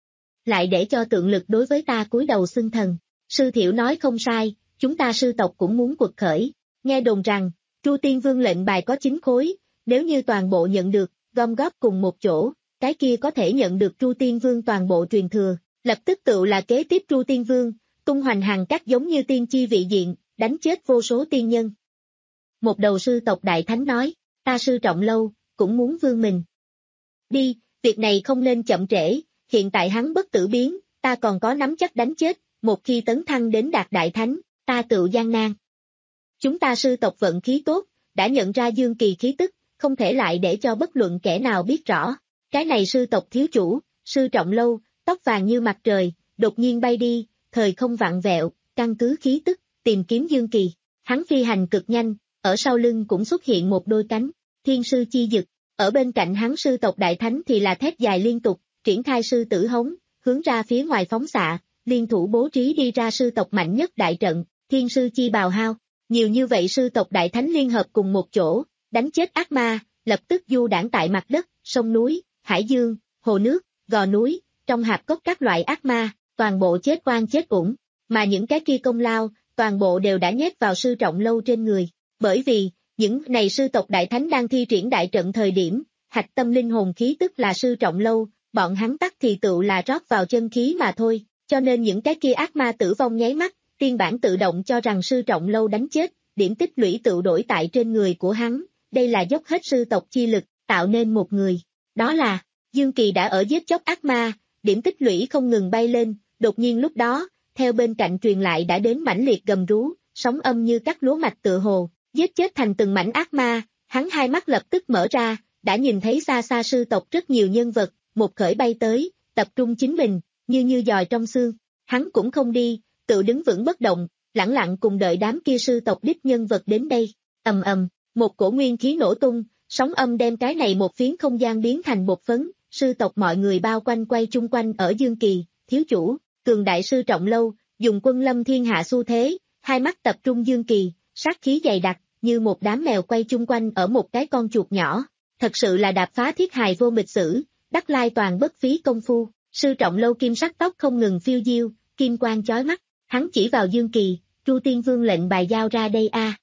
lại để cho tượng lực đối với ta cúi đầu xưng thần. Sư Thiểu nói không sai, chúng ta sư tộc cũng muốn quật khởi, nghe đồn rằng, Tru Tiên Vương lệnh bài có chín khối, nếu như toàn bộ nhận được, gom góp cùng một chỗ, cái kia có thể nhận được Tru Tiên Vương toàn bộ truyền thừa, lập tức tự là kế tiếp Tru Tiên Vương, tung hoành hàng các giống như tiên chi vị diện, đánh chết vô số tiên nhân. Một đầu sư tộc đại thánh nói, ta sư Trọng Lâu, cũng muốn vương mình. Đi, việc này không nên chậm trễ, hiện tại hắn bất tử biến, ta còn có nắm chắc đánh chết, một khi tấn thăng đến đạt đại thánh, ta tự gian nan. Chúng ta sư tộc vận khí tốt, đã nhận ra Dương Kỳ khí tức, không thể lại để cho bất luận kẻ nào biết rõ, Cái này sư tộc thiếu chủ, sư Trọng Lâu, tóc vàng như mặt trời, đột nhiên bay đi, thời không vặn vẹo, căn cứ khí tức, tìm kiếm Dương Kỳ. Hắn phi hành cực nhanh, ở sau lưng cũng xuất hiện một đôi cánh, thiên sư chi dực. Ở bên cạnh hắn sư tộc đại thánh thì là thét dài liên tục, triển khai sư tử hống, hướng ra phía ngoài phóng xạ, liên thủ bố trí đi ra sư tộc mạnh nhất đại trận, thiên sư chi bào hao. Nhiều như vậy sư tộc đại thánh liên hợp cùng một chỗ, đánh chết ác ma, lập tức du đãng tại mặt đất, sông núi, hải dương, hồ nước, gò núi, trong hạp cốc các loại ác ma, toàn bộ chết oan chết uổng, mà những cái kia công lao, toàn bộ đều đã nhét vào sư Trọng Lâu trên người, bởi vì, những này sư tộc đại thánh đang thi triển đại trận thời điểm, hạch tâm linh hồn khí tức là sư Trọng Lâu, bọn hắn tắc thì tự là rót vào chân khí mà thôi, cho nên những cái kia ác ma tử vong nháy mắt, tiên bản tự động cho rằng sư Trọng Lâu đánh chết, điểm tích lũy tự đổi tại trên người của hắn, đây là dốc hết sư tộc chi lực, tạo nên một người, đó là, Dương Kỳ đã ở giết chóc ác ma, điểm tích lũy không ngừng bay lên, đột nhiên lúc đó, theo bên cạnh truyền lại đã đến mãnh liệt gầm rú, sóng âm như cắt lúa mạch tựa hồ, giết chết thành từng mảnh ác ma, hắn hai mắt lập tức mở ra, đã nhìn thấy xa xa sư tộc rất nhiều nhân vật, một khởi bay tới, tập trung chính mình, như như giòi trong xương, hắn cũng không đi, tự đứng vững bất động, lẳng lặng cùng đợi đám kia sư tộc đích nhân vật đến đây, ầm ầm, một cổ nguyên khí nổ tung, sóng âm đem cái này một phiến không gian biến thành bột phấn, sư tộc mọi người bao quanh quay chung quanh ở Dương Kỳ, thiếu chủ, cường đại sư Trọng Lâu, dùng quân lâm thiên hạ xu thế, hai mắt tập trung Dương Kỳ, sát khí dày đặc, như một đám mèo quay chung quanh ở một cái con chuột nhỏ, thật sự là đạp phá thiết hài vô mịch sử, đắc lai toàn bất phí công phu, sư Trọng Lâu kim sắc tóc không ngừng phiêu diêu, kim quang chói mắt, hắn chỉ vào Dương Kỳ, Chu Tiên Vương lệnh bài giao ra đây a.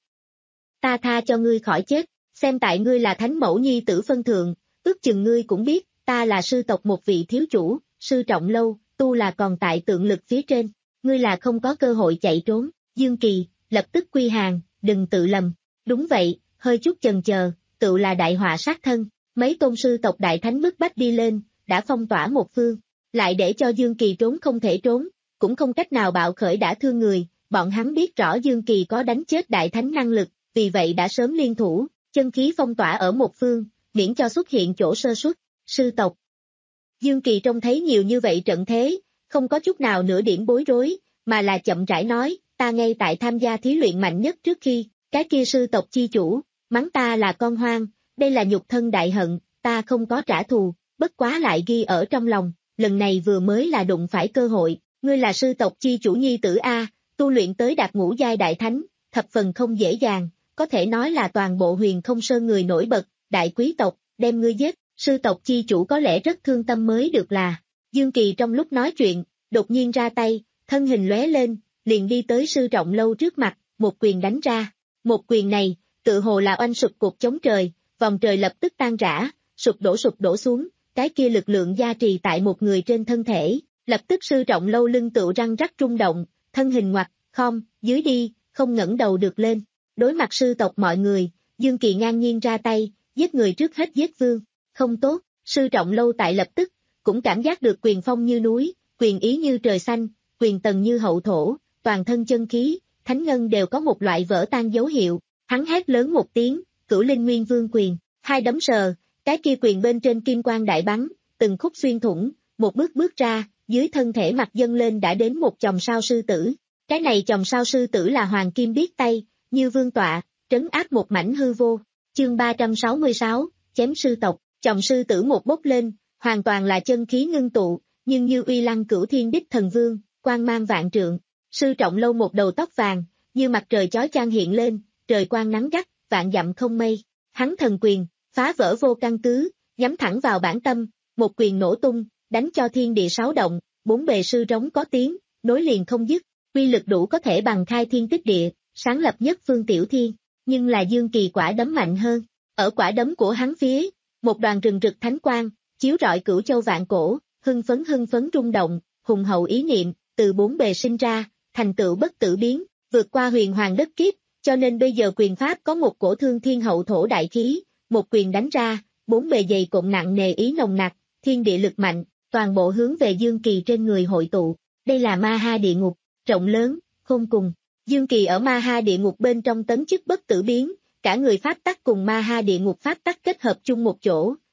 Ta tha cho ngươi khỏi chết, xem tại ngươi là thánh mẫu nhi tử phân thượng, ước chừng ngươi cũng biết, ta là sư tộc một vị thiếu chủ, sư Trọng Lâu, tu là còn tại tượng lực phía trên, ngươi là không có cơ hội chạy trốn, Dương Kỳ, lập tức quy hàng, đừng tự lầm, đúng vậy, hơi chút chần chờ, tự là đại họa sát thân, mấy tôn sư tộc đại thánh bức bách đi lên, đã phong tỏa một phương, lại để cho Dương Kỳ trốn không thể trốn, cũng không cách nào bạo khởi đã thương người, bọn hắn biết rõ Dương Kỳ có đánh chết đại thánh năng lực, vì vậy đã sớm liên thủ, chân khí phong tỏa ở một phương, miễn cho xuất hiện chỗ sơ suất, sư tộc. Dương Kỳ trông thấy nhiều như vậy trận thế, không có chút nào nửa điểm bối rối, mà là chậm rãi nói, ta ngay tại tham gia thí luyện mạnh nhất trước khi, cái kia sư tộc chi chủ, mắng ta là con hoang, đây là nhục thân đại hận, ta không có trả thù, bất quá lại ghi ở trong lòng, lần này vừa mới là đụng phải cơ hội, ngươi là sư tộc chi chủ nhi tử A, tu luyện tới đạt ngũ giai đại thánh, thập phần không dễ dàng, có thể nói là toàn bộ Huyền Không Sơn người nổi bật, đại quý tộc, đem ngươi giết, sư tộc chi chủ có lẽ rất thương tâm mới được là. Dương Kỳ trong lúc nói chuyện, đột nhiên ra tay, thân hình lóe lên, liền đi tới sư Trọng Lâu trước mặt, một quyền đánh ra. Một quyền này, tự hồ là oanh sụp cột chống trời, vòng trời lập tức tan rã, sụp đổ sụp đổ xuống, cái kia lực lượng gia trì tại một người trên thân thể, lập tức sư Trọng Lâu lưng tựa răng rắc rung động, thân hình ngoặt, khom, dưới đi, không ngẩng đầu được lên. Đối mặt sư tộc mọi người, Dương Kỳ ngang nhiên ra tay, giết người trước hết giết vương, không tốt, sư Trọng Lâu tại lập tức, cũng cảm giác được quyền phong như núi, quyền ý như trời xanh, quyền tần như hậu thổ, toàn thân chân khí, thánh ngân đều có một loại vỡ tan dấu hiệu, hắn hét lớn một tiếng, Cửu Linh Nguyên Vương quyền, hai đấm sờ, cái kia quyền bên trên kim quang đại bắn, từng khúc xuyên thủng, một bước bước ra, dưới thân thể mặt dâng lên đã đến một chòm sao sư tử, cái này chòm sao sư tử là hoàng kim biết tay, như vương tọa, trấn áp một mảnh hư vô, chương ba trăm sáu mươi sáu, chém sư tộc, chòm sư tử một bốc lên, hoàn toàn là chân khí ngưng tụ, nhưng như uy lăng cửu thiên đích thần vương, quang mang vạn trượng, sư Trọng Lâu một đầu tóc vàng, như mặt trời chói chang hiện lên, trời quang nắng gắt, vạn dặm không mây, hắn thần quyền, phá vỡ vô căn cứ, nhắm thẳng vào bản tâm, một quyền nổ tung, đánh cho thiên địa sáu động, bốn bề sư rống có tiếng, nối liền không dứt, uy lực đủ có thể bằng khai thiên tích địa, sáng lập nhất phương tiểu thiên, nhưng là Dương Kỳ quả đấm mạnh hơn, ở quả đấm của hắn phía, một đoàn rừng rực thánh quang, chiếu rọi cửu châu vạn cổ, hưng phấn hưng phấn rung động, hùng hậu ý niệm, từ bốn bề sinh ra, thành tựu bất tử biến, vượt qua huyền hoàng đất kiếp, cho nên bây giờ quyền pháp có một cổ thương thiên hậu thổ đại khí, một quyền đánh ra, bốn bề dày cộm nặng nề ý nồng nặc, thiên địa lực mạnh, toàn bộ hướng về Dương Kỳ trên người hội tụ, đây là ma ha địa ngục, rộng lớn, khôn cùng. Dương Kỳ ở ma ha địa ngục bên trong tấn chức bất tử biến, cả người pháp tắc cùng ma ha địa ngục pháp tắc kết hợp chung một chỗ,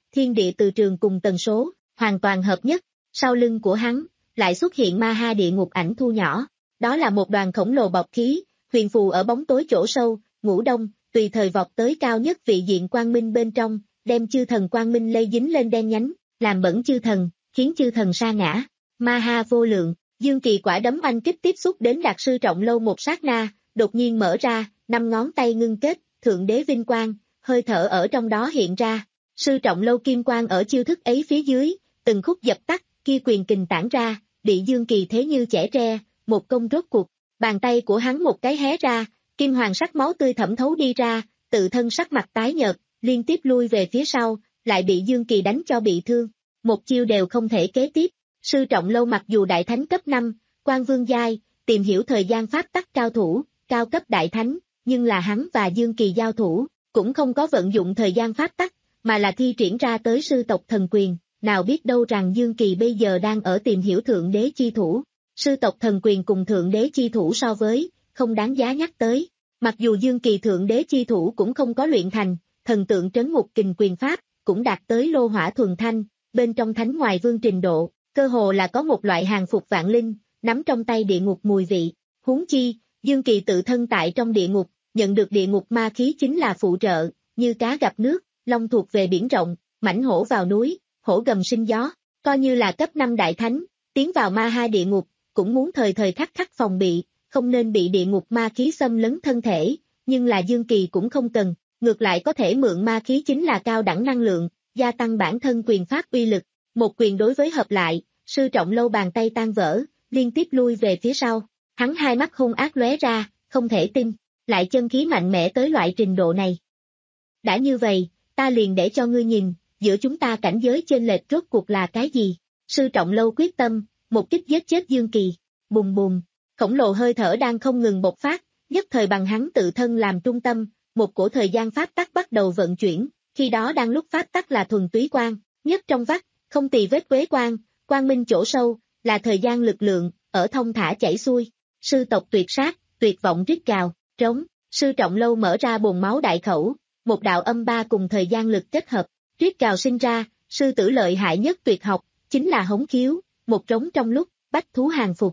thiên địa từ trường cùng tần số, hoàn toàn hợp nhất, sau lưng của hắn, lại xuất hiện ma ha địa ngục ảnh thu nhỏ, đó là một đoàn khổng lồ bọc khí, huyền phù ở bóng tối chỗ sâu, ngủ đông, tùy thời vọt tới cao nhất vị diện quang minh bên trong, đem chư thần quang minh lây dính lên đen nhánh, làm bẩn chư thần, khiến chư thần sa ngã, ma ha vô lượng, Dương Kỳ quả đấm oanh kích tiếp xúc đến Đạt Sư Trọng Lâu một sát na, đột nhiên mở ra, năm ngón tay ngưng kết, thượng đế vinh quang, hơi thở ở trong đó hiện ra, Sư Trọng Lâu kim quang ở chiêu thức ấy phía dưới, từng khúc dập tắt, kia quyền kình tản ra, bị Dương Kỳ thế như chẻ tre, một công rốt cuộc, bàn tay của hắn một cái hé ra, kim hoàng sắc máu tươi thẩm thấu đi ra, tự thân sắc mặt tái nhợt, liên tiếp lui về phía sau, lại bị Dương Kỳ đánh cho bị thương, một chiêu đều không thể kế tiếp. Sư Trọng Lâu mặc dù đại thánh cấp năm, quan vương giai, tìm hiểu thời gian pháp tắc cao thủ, cao cấp đại thánh, nhưng là hắn và Dương Kỳ giao thủ, cũng không có vận dụng thời gian pháp tắc, mà là thi triển ra tới sư tộc thần quyền, nào biết đâu rằng Dương Kỳ bây giờ đang ở tìm hiểu thượng đế chi thủ. Sư tộc thần quyền cùng thượng đế chi thủ so với, không đáng giá nhắc tới. Mặc dù Dương Kỳ thượng đế chi thủ cũng không có luyện thành, thần tượng trấn ngục kình quyền pháp, cũng đạt tới lô hỏa thuần thanh, bên trong thánh ngoài vương trình độ, cơ hồ là có một loại hàng phục vạn linh, nắm trong tay địa ngục mùi vị. Huống chi, Dương Kỳ tự thân tại trong địa ngục, nhận được địa ngục ma khí chính là phụ trợ, như cá gặp nước, long thuộc về biển rộng, mãnh hổ vào núi, hổ gầm sinh gió, coi như là cấp năm đại thánh, tiến vào ma ha địa ngục, cũng muốn thời thời khắc khắc phòng bị, không nên bị địa ngục ma khí xâm lấn thân thể, nhưng là Dương Kỳ cũng không cần, ngược lại có thể mượn ma khí chính là cao đẳng năng lượng, gia tăng bản thân quyền pháp uy lực, một quyền đối với hợp lại, Sư Trọng Lâu bàn tay tan vỡ, liên tiếp lui về phía sau, hắn hai mắt hung ác lóe ra, không thể tin, lại chân khí mạnh mẽ tới loại trình độ này. Đã như vậy, ta liền để cho ngươi nhìn, giữa chúng ta cảnh giới chênh lệch rốt cuộc là cái gì? Sư Trọng Lâu quyết tâm, một kích giết chết Dương Kỳ, bùm bùm, khổng lồ hơi thở đang không ngừng bộc phát, nhất thời bằng hắn tự thân làm trung tâm, một cổ thời gian pháp tắc bắt đầu vận chuyển, khi đó đang lúc pháp tắc là thuần túy quang, nhất trong vắt, không tì vết quế quang, quang minh chỗ sâu, là thời gian lực lượng, ở thông thả chảy xuôi, sư tộc tuyệt sát, tuyệt vọng rít gào, trống, Sư Trọng Lâu mở ra bồn máu đại khẩu, một đạo âm ba cùng thời gian lực kết hợp, rít gào sinh ra, sư tử lợi hại nhất tuyệt học, chính là hống khiếu, một trống trong lúc, bách thú hàng phục.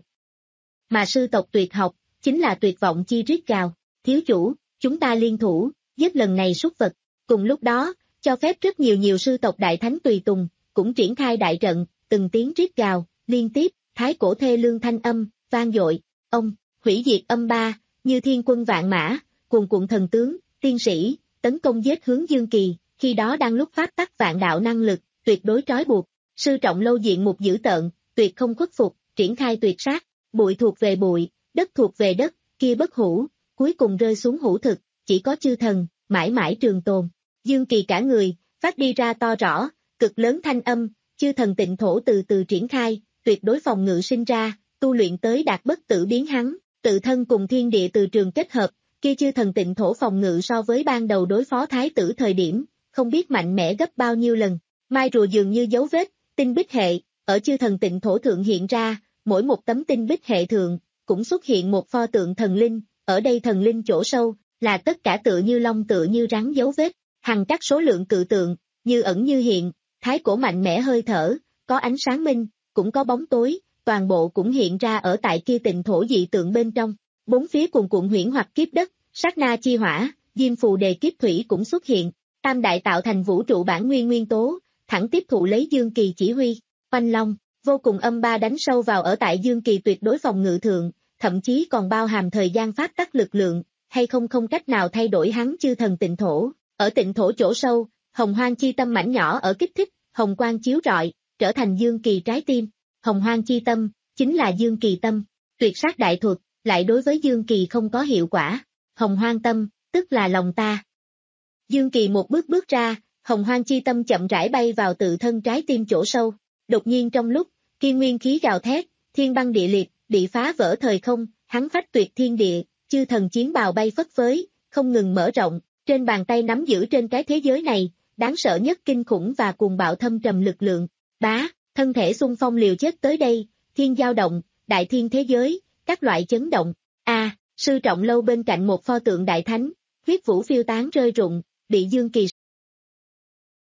Mà sư tộc tuyệt học, chính là tuyệt vọng chi rít gào, thiếu chủ, chúng ta liên thủ, giết lần này súc vật, cùng lúc đó, cho phép rất nhiều nhiều sư tộc đại thánh tùy tùng, cũng triển khai đại trận, từng tiếng rít gào, liên tiếp, thái cổ thê lương thanh âm, vang dội, ông, hủy diệt âm ba, như thiên quân vạn mã, cuồn cuộn thần tướng, tiên sĩ, tấn công giết hướng Dương Kỳ, khi đó đang lúc pháp tắc vạn đạo năng lực, tuyệt đối trói buộc, Sư Trọng Lâu diện một dữ tợn, tuyệt không khuất phục, triển khai tuyệt sát, bụi thuộc về bụi, đất thuộc về đất, kia bất hủ, cuối cùng rơi xuống hữu thực, chỉ có chư thần, mãi mãi trường tồn. Dương Kỳ cả người, phát đi ra to rõ, cực lớn thanh âm, chư thần tịnh thổ từ từ triển khai, tuyệt đối phòng ngự sinh ra, tu luyện tới đạt bất tử biến hắn, tự thân cùng thiên địa từ trường kết hợp, kia chư thần tịnh thổ phòng ngự so với ban đầu đối phó thái tử thời điểm, không biết mạnh mẽ gấp bao nhiêu lần. Mai rùa dường như dấu vết, tinh bích hệ, ở chư thần tịnh thổ thượng hiện ra, mỗi một tấm tinh bích hệ thượng, cũng xuất hiện một pho tượng thần linh, ở đây thần linh chỗ sâu, là tất cả tựa như long tựa như rắn dấu vết, hằng các số lượng cự tượng, như ẩn như hiện, thái cổ mạnh mẽ hơi thở, có ánh sáng minh, cũng có bóng tối, toàn bộ cũng hiện ra ở tại kia tịnh thổ dị tượng bên trong, bốn phía cuồn cuộn huyễn hoặc kiếp đất, sát na chi hỏa, diêm phù đề kiếp thủy cũng xuất hiện, tam đại tạo thành vũ trụ bản nguyên nguyên tố, thẳng tiếp thụ lấy Dương Kỳ chỉ huy, oanh long, vô cùng âm ba đánh sâu vào ở tại Dương Kỳ tuyệt đối phòng ngự thượng, thậm chí còn bao hàm thời gian pháp tắc lực lượng, hay không không cách nào thay đổi hắn chư thần tịnh thổ, ở tịnh thổ chỗ sâu, hồng hoang chi tâm mảnh nhỏ ở kích thích, hồng quang chiếu rọi, trở thành Dương Kỳ trái tim, hồng hoang chi tâm, chính là Dương Kỳ tâm, tuyệt sát đại thuật, lại đối với Dương Kỳ không có hiệu quả, hồng hoang tâm, tức là lòng ta. Dương Kỳ một bước bước ra, hồng hoang chi tâm chậm rãi bay vào tự thân trái tim chỗ sâu, đột nhiên trong lúc, kia nguyên khí gào thét, thiên băng địa liệt, bị phá vỡ thời không, hắn phách tuyệt thiên địa, chư thần chiến bào bay phất phới, không ngừng mở rộng, trên bàn tay nắm giữ trên cái thế giới này, đáng sợ nhất kinh khủng và cuồng bạo thâm trầm lực lượng, bá, thân thể xung phong liều chết tới đây, thiên dao động, đại thiên thế giới, các loại chấn động, a Sư Trọng Lâu bên cạnh một pho tượng đại thánh, huyết vũ phiêu tán rơi rụng, bị Dương Kỳ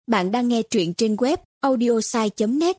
Bạn đang nghe truyện trên web audiosai chấm net.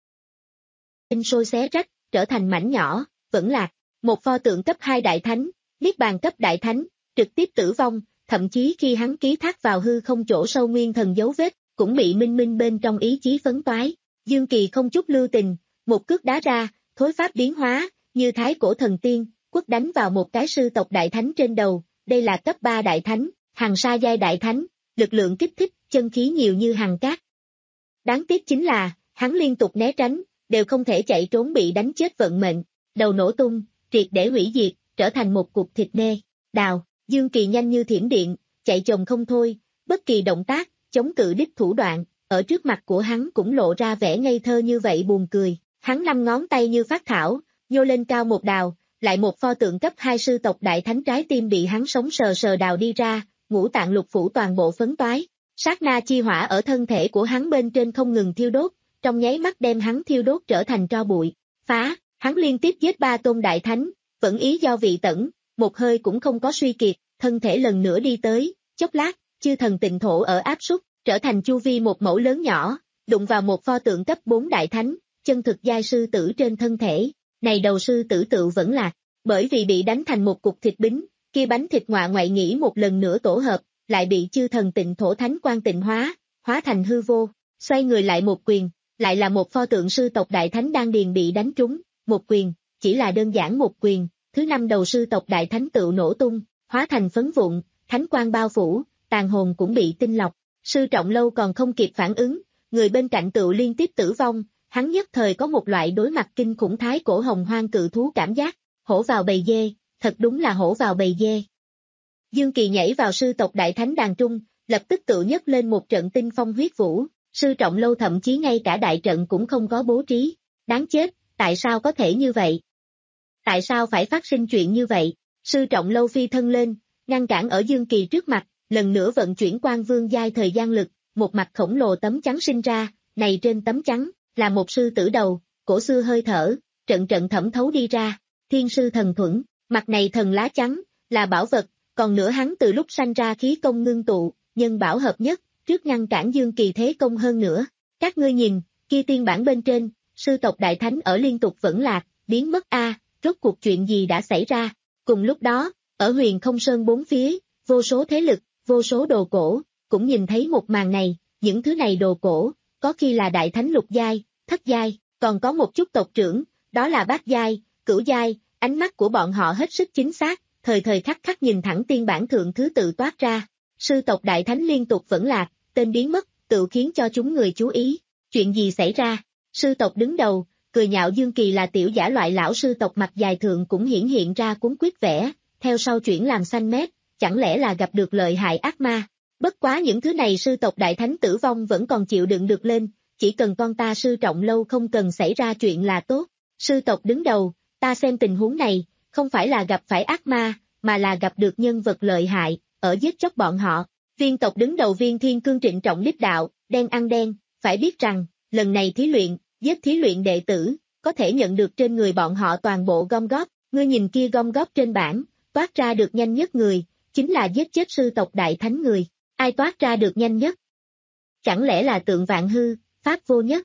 Tinh sôi xé rách, trở thành mảnh nhỏ, vẫn lạc. Một pho tượng cấp hai đại thánh, niết bàn cấp đại thánh, trực tiếp tử vong, thậm chí khi hắn ký thác vào hư không chỗ sâu nguyên thần dấu vết, cũng bị minh minh bên trong ý chí phấn toái. Dương Kỳ không chút lưu tình, một cước đá ra, thối pháp biến hóa, như thái cổ thần tiên, quất đánh vào một cái sư tộc đại thánh trên đầu. Đây là cấp ba đại thánh, hằng sa giai đại thánh, lực lượng kích thích, chân khí nhiều như hằng cát. Đáng tiếc chính là, hắn liên tục né tránh, đều không thể chạy trốn bị đánh chết vận mệnh, đầu nổ tung, triệt để hủy diệt, trở thành một cục thịt nê. Đào, Dương Kỳ nhanh như thiểm điện, chạy chồng không thôi, bất kỳ động tác, chống cự đích thủ đoạn, ở trước mặt của hắn cũng lộ ra vẻ ngây thơ như vậy buồn cười. Hắn năm ngón tay như phát thảo, nhô lên cao một đào, lại một pho tượng cấp hai sư tộc đại thánh trái tim bị hắn sống sờ sờ đào đi ra, ngũ tạng lục phủ toàn bộ phấn toái. Sát na chi hỏa ở thân thể của hắn bên trên không ngừng thiêu đốt, trong nháy mắt đem hắn thiêu đốt trở thành tro bụi. Phá, hắn liên tiếp giết ba tôn đại thánh, vẫn ý do vị tẩn, một hơi cũng không có suy kiệt, thân thể lần nữa đi tới, chốc lát, chư thần tịnh thổ ở áp suất, trở thành chu vi một mẫu lớn nhỏ, đụng vào một pho tượng cấp bốn đại thánh, chân thực giai sư tử trên thân thể. Này đầu sư tử tự vẫn lạc, bởi vì bị đánh thành một cục thịt bính, kia bánh thịt ngoạ ngoại nghĩ một lần nữa tổ hợp, lại bị chư thần tịnh thổ thánh quan tịnh hóa, hóa thành hư vô, xoay người lại một quyền, lại là một pho tượng sư tộc đại thánh đan điền bị đánh trúng, một quyền, chỉ là đơn giản một quyền, thứ năm đầu sư tộc đại thánh tự nổ tung, hóa thành phấn vụn, thánh quan bao phủ, tàn hồn cũng bị tinh lọc, sư Trọng Lâu còn không kịp phản ứng, người bên cạnh tự liên tiếp tử vong, hắn nhất thời có một loại đối mặt kinh khủng thái cổ hồng hoang cự thú cảm giác, hổ vào bầy dê, thật đúng là hổ vào bầy dê. Dương Kỳ nhảy vào sư tộc đại thánh đàn trung, lập tức tự nhấc lên một trận tinh phong huyết vũ, sư Trọng Lâu thậm chí ngay cả đại trận cũng không có bố trí, đáng chết, tại sao có thể như vậy? Tại sao phải phát sinh chuyện như vậy? Sư Trọng Lâu phi thân lên, ngăn cản ở Dương Kỳ trước mặt, lần nữa vận chuyển Quan Vương giai thời gian lực, một mặt khổng lồ tấm chắn sinh ra, này trên tấm chắn là một sư tử đầu, cổ xưa hơi thở, trận trận thẩm thấu đi ra, thiên sư thần thuẫn, mặt này thần lá chắn, là bảo vật, còn nữa hắn từ lúc sanh ra khí công ngưng tụ, nhân bảo hợp nhất, trước ngăn cản Dương Kỳ thế công hơn nữa. Các ngươi nhìn, kia tiên bản bên trên, sư tộc đại thánh ở liên tục vẫn lạc, biến mất a, à, rốt cuộc chuyện gì đã xảy ra? Cùng lúc đó, ở Huyền Không Sơn bốn phía, vô số thế lực, vô số đồ cổ, cũng nhìn thấy một màn này, những thứ này đồ cổ, có khi là đại thánh lục giai, thất giai, còn có một chút tộc trưởng, đó là bát giai, cửu giai, ánh mắt của bọn họ hết sức chính xác, thời thời khắc khắc nhìn thẳng tiên bản thượng thứ tự toát ra. Sư tộc đại thánh liên tục vẫn lạc, tên biến mất, tự khiến cho chúng người chú ý. Chuyện gì xảy ra? Sư tộc đứng đầu, cười nhạo Dương Kỳ là tiểu giả loại lão sư tộc mặt dài thượng cũng hiển hiện ra cuốn quyết vẽ, theo sau chuyển làm xanh mét, chẳng lẽ là gặp được lợi hại ác ma? Bất quá những thứ này sư tộc đại thánh tử vong vẫn còn chịu đựng được lên, chỉ cần con ta sư Trọng Lâu không cần xảy ra chuyện là tốt. Sư tộc đứng đầu, ta xem tình huống này, không phải là gặp phải ác ma, mà là gặp được nhân vật lợi hại, ở giết chóc bọn họ. Viên tộc đứng đầu Viên Thiên Cương trịnh trọng đích đạo, đen ăn đen, phải biết rằng, lần này thí luyện, giết thí luyện đệ tử, có thể nhận được trên người bọn họ toàn bộ gom góp, ngươi nhìn kia gom góp trên bảng, toát ra được nhanh nhất người, chính là giết chết sư tộc đại thánh người, ai toát ra được nhanh nhất? Chẳng lẽ là Tượng Vạn Hư, pháp vô nhất?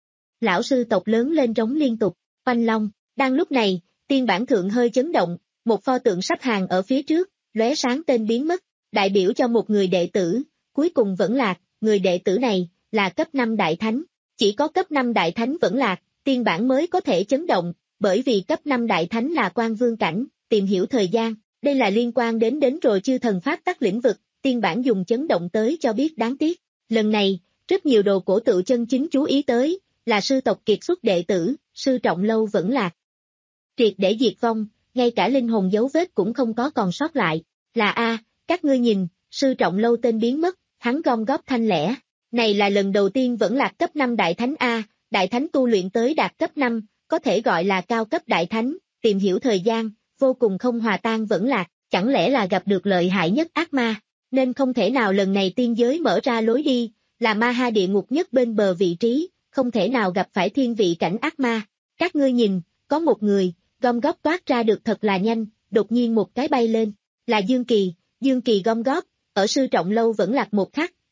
Lão sư tộc lớn lên rống liên tục, oanh long, đang lúc này, tiên bản thượng hơi chấn động, một pho tượng sắp hàng ở phía trước, lóe sáng tên biến mất, đại biểu cho một người đệ tử, cuối cùng vẫn lạc, người đệ tử này, là cấp năm đại thánh, chỉ có cấp năm đại thánh vẫn lạc, tiên bản mới có thể chấn động, bởi vì cấp năm đại thánh là Quan Vương cảnh, tìm hiểu thời gian, đây là liên quan đến đến rồi chư thần pháp tắc lĩnh vực, tiên bản dùng chấn động tới cho biết đáng tiếc, lần này, rất nhiều đồ cổ tự chân chính chú ý tới, là sư tộc kiệt xuất đệ tử, sư Trọng Lâu vẫn lạc. Triệt để diệt vong, ngay cả linh hồn dấu vết cũng không có còn sót lại, là a, các ngươi nhìn, sư Trọng Lâu tên biến mất, hắn gom góp thanh lẻ, này là lần đầu tiên vẫn lạc cấp năm đại thánh a, đại thánh tu luyện tới đạt cấp năm, có thể gọi là cao cấp đại thánh, tìm hiểu thời gian, vô cùng không hòa tan vẫn lạc, chẳng lẽ là gặp được lợi hại nhất ác ma, nên không thể nào lần này tiên giới mở ra lối đi, là ma ha địa ngục nhất bên bờ vị trí, không thể nào gặp phải thiên vị cảnh ác ma. Các ngươi nhìn, có một người, gom góp toát ra được thật là nhanh, đột nhiên một cái bay lên, là Dương Kỳ, Dương Kỳ gom góp, ở sư Trọng Lâu vẫn lạc một khắc,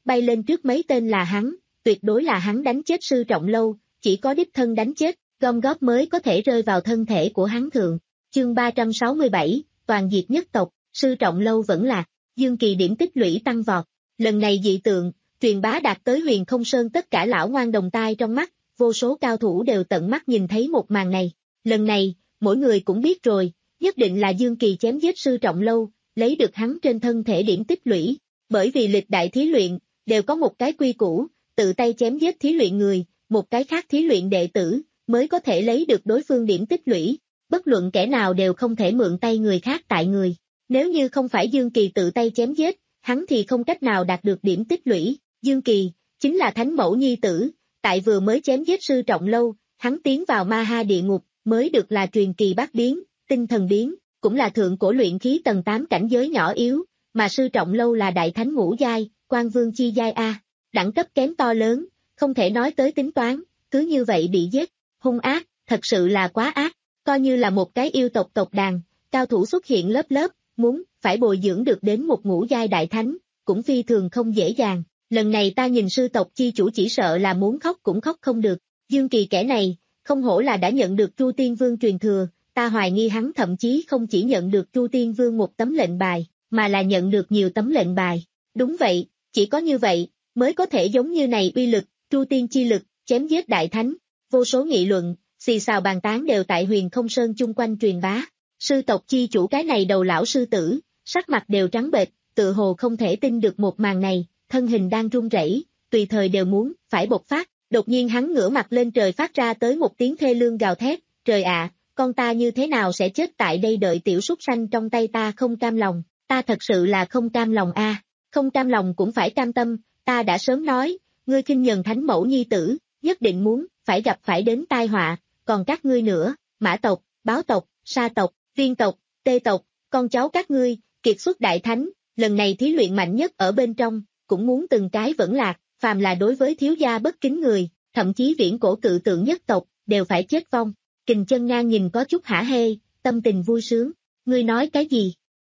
bay lên trước mấy tên là hắn, tuyệt đối là hắn đánh chết Sư Trọng Lâu, chỉ có đích thân đánh chết, gom góp mới có thể rơi vào thân thể của hắn thượng. Chương ba trăm sáu mươi bảy, toàn diệt nhất tộc, Sư Trọng Lâu vẫn lạc, Dương Kỳ điểm tích lũy tăng vọt. Lần này dị tượng, truyền bá đạt tới Huyền Không Sơn tất cả lão ngoan đồng tai trong mắt, vô số cao thủ đều tận mắt nhìn thấy một màn này. Lần này, mỗi người cũng biết rồi, nhất định là Dương Kỳ chém giết Sư Trọng Lâu, lấy được hắn trên thân thể điểm tích lũy. Bởi vì lịch đại thí luyện, đều có một cái quy củ, tự tay chém giết thí luyện người, một cái khác thí luyện đệ tử, mới có thể lấy được đối phương điểm tích lũy. Bất luận kẻ nào đều không thể mượn tay người khác tại người. Nếu như không phải Dương Kỳ tự tay chém giết, hắn thì không cách nào đạt được điểm tích lũy. Dương Kỳ, chính là Thánh Mẫu nhi tử, tại vừa mới chém giết Sư Trọng Lâu, hắn tiến vào ma ha địa ngục, mới được là truyền kỳ bát biến, tinh thần biến, cũng là thượng cổ luyện khí tầng tám cảnh giới nhỏ yếu, mà Sư Trọng Lâu là đại thánh ngũ giai, quan vương chi giai A, đẳng cấp kém to lớn, không thể nói tới tính toán, cứ như vậy bị giết, hung ác, thật sự là quá ác, coi như là một cái yêu tộc tộc đàn, cao thủ xuất hiện lớp lớp, muốn, phải bồi dưỡng được đến một ngũ giai đại thánh, cũng phi thường không dễ dàng, lần này ta nhìn sư tộc chi chủ chỉ sợ là muốn khóc cũng khóc không được, Dương Kỳ kẻ này, không hổ là đã nhận được Chu Tiên Vương truyền thừa, ta hoài nghi hắn thậm chí không chỉ nhận được Chu Tiên Vương một tấm lệnh bài, mà là nhận được nhiều tấm lệnh bài, đúng vậy, chỉ có như vậy, mới có thể giống như này uy lực, Chu Tiên chi lực, chém giết đại thánh, vô số nghị luận, xì xào bàn tán đều tại Huyền Không Sơn chung quanh truyền bá, sư tộc chi chủ cái này đầu lão sư tử, sắc mặt đều trắng bệch, tự hồ không thể tin được một màn này, thân hình đang run rẩy, tùy thời đều muốn, phải bộc phát, đột nhiên hắn ngửa mặt lên trời phát ra tới một tiếng thê lương gào thét, trời ạ, con ta như thế nào sẽ chết tại đây đợi tiểu súc sanh trong tay ta không cam lòng, ta thật sự là không cam lòng a, không cam lòng cũng phải cam tâm, ta đã sớm nói, ngươi khinh nhẫn Thánh Mẫu nhi tử, nhất định muốn, phải gặp phải đến tai họa, còn các ngươi nữa, Mã tộc, Báo tộc, Sa tộc, Viên tộc, Tê tộc, con cháu các ngươi, kiệt xuất đại thánh, lần này thí luyện mạnh nhất ở bên trong, cũng muốn từng cái vẫn lạc, phàm là đối với thiếu gia bất kính người, thậm chí viễn cổ cự tượng nhất tộc, đều phải chết vong. Kình Chân Ngang nhìn có chút hả hê, tâm tình vui sướng, ngươi nói cái gì?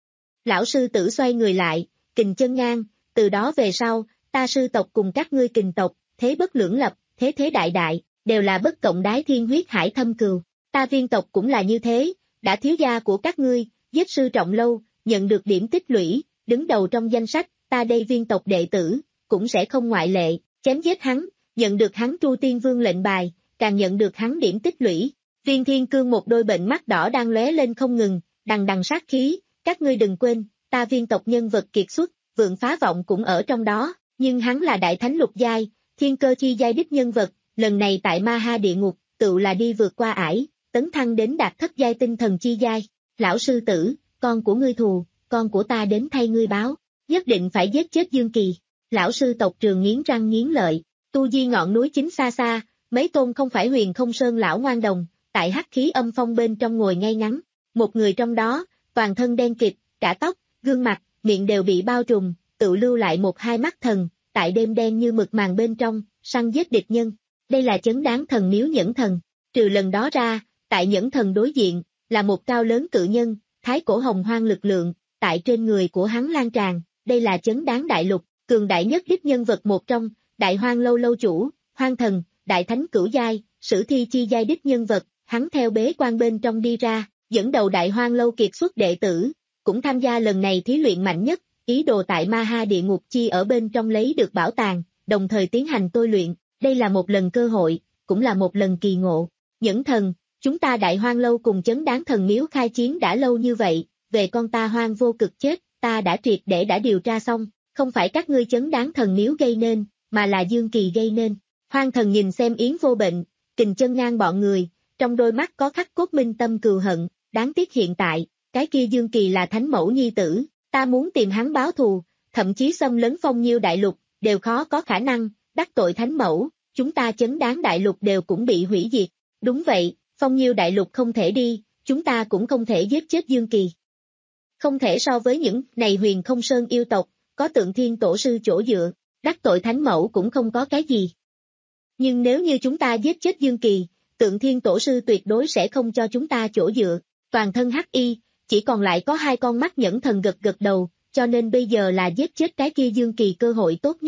Lão sư tử xoay người lại, Kình Chân Ngang, từ đó về sau, ta sư tộc cùng các ngươi Kình tộc, thế bất lưỡng lập, thế thế đại đại, đều là bất cộng đái thiên huyết hải thâm cừu, ta Viên tộc cũng là như thế, đã thiếu gia của các ngươi, giết Sư Trọng Lâu, nhận được điểm tích lũy, đứng đầu trong danh sách, ta đây Viên tộc đệ tử, cũng sẽ không ngoại lệ, chém giết hắn, nhận được hắn Chu Tiên Vương lệnh bài, càng nhận được hắn điểm tích lũy. Viên Thiên Cương một đôi bệnh mắt đỏ đang lóe lên không ngừng, đằng đằng sát khí, các ngươi đừng quên, ta Viên tộc nhân vật kiệt xuất, Vượng Phá Vọng cũng ở trong đó, nhưng hắn là đại thánh lục giai, thiên cơ chi giai đích nhân vật, lần này tại Ma Ha địa ngục, tự là đi vượt qua ải, tấn thăng đến đạt thất giai tinh thần chi giai. Lão sư tử, con của ngươi thù, con của ta đến thay ngươi báo, nhất định phải giết chết Dương Kỳ. Lão sư tộc Trường nghiến răng nghiến lợi, tu di ngọn núi chính xa xa, mấy tôn không phải Huyền Không Sơn lão ngoan đồng, tại hắc khí âm phong bên trong ngồi ngay ngắn, một người trong đó, toàn thân đen kịt, cả tóc, gương mặt, miệng đều bị bao trùm, tự lưu lại một hai mắt thần, tại đêm đen như mực màn bên trong, săn giết địch nhân. Đây là chấn đáng thần miếu Nhẫn Thần, trừ lần đó ra, tại Nhẫn Thần đối diện, là một cao lớn cự nhân, thái cổ hồng hoang lực lượng, tại trên người của hắn lan tràn, đây là chấn đáng đại lục, cường đại nhất đích nhân vật một trong, đại hoang lâu lâu chủ, hoang thần, đại thánh cửu giai, sử thi chi giai đích nhân vật, hắn theo bế quan bên trong đi ra, dẫn đầu đại hoang lâu kiệt xuất đệ tử, cũng tham gia lần này thí luyện mạnh nhất, ý đồ tại Ma Ha địa ngục chi ở bên trong lấy được bảo tàng, đồng thời tiến hành tôi luyện, đây là một lần cơ hội, cũng là một lần kỳ ngộ. Nhẫn Thần, chúng ta đại hoang lâu cùng chấn đáng thần miếu khai chiến đã lâu như vậy, về con ta hoang vô cực chết, ta đã triệt để đã điều tra xong, không phải các ngươi chấn đáng thần miếu gây nên, mà là Dương Kỳ gây nên. Hoang thần nhìn xem Yến Vô Bệnh, Kình Chân Ngang bọn người, trong đôi mắt có khắc cốt minh tâm cừu hận, đáng tiếc hiện tại, cái kia Dương Kỳ là Thánh Mẫu nhi tử, ta muốn tìm hắn báo thù, thậm chí xâm lấn Phong Nhiêu đại lục, đều khó có khả năng, đắc tội Thánh Mẫu, chúng ta chấn đáng đại lục đều cũng bị hủy diệt. Đúng vậy, Phong Nhiêu đại lục không thể đi, chúng ta cũng không thể giết chết Dương Kỳ. Không thể so với những này Huyền Không Sơn yêu tộc, có Tượng Thiên Tổ sư chỗ dựa, đắc tội Thánh Mẫu cũng không có cái gì. Nhưng nếu như chúng ta giết chết Dương Kỳ, Tượng Thiên Tổ sư tuyệt đối sẽ không cho chúng ta chỗ dựa, toàn thân hắc y, chỉ còn lại có hai con mắt Nhẫn Thần gật gật đầu, cho nên bây giờ là giết chết cái kia Dương Kỳ cơ hội tốt nhất,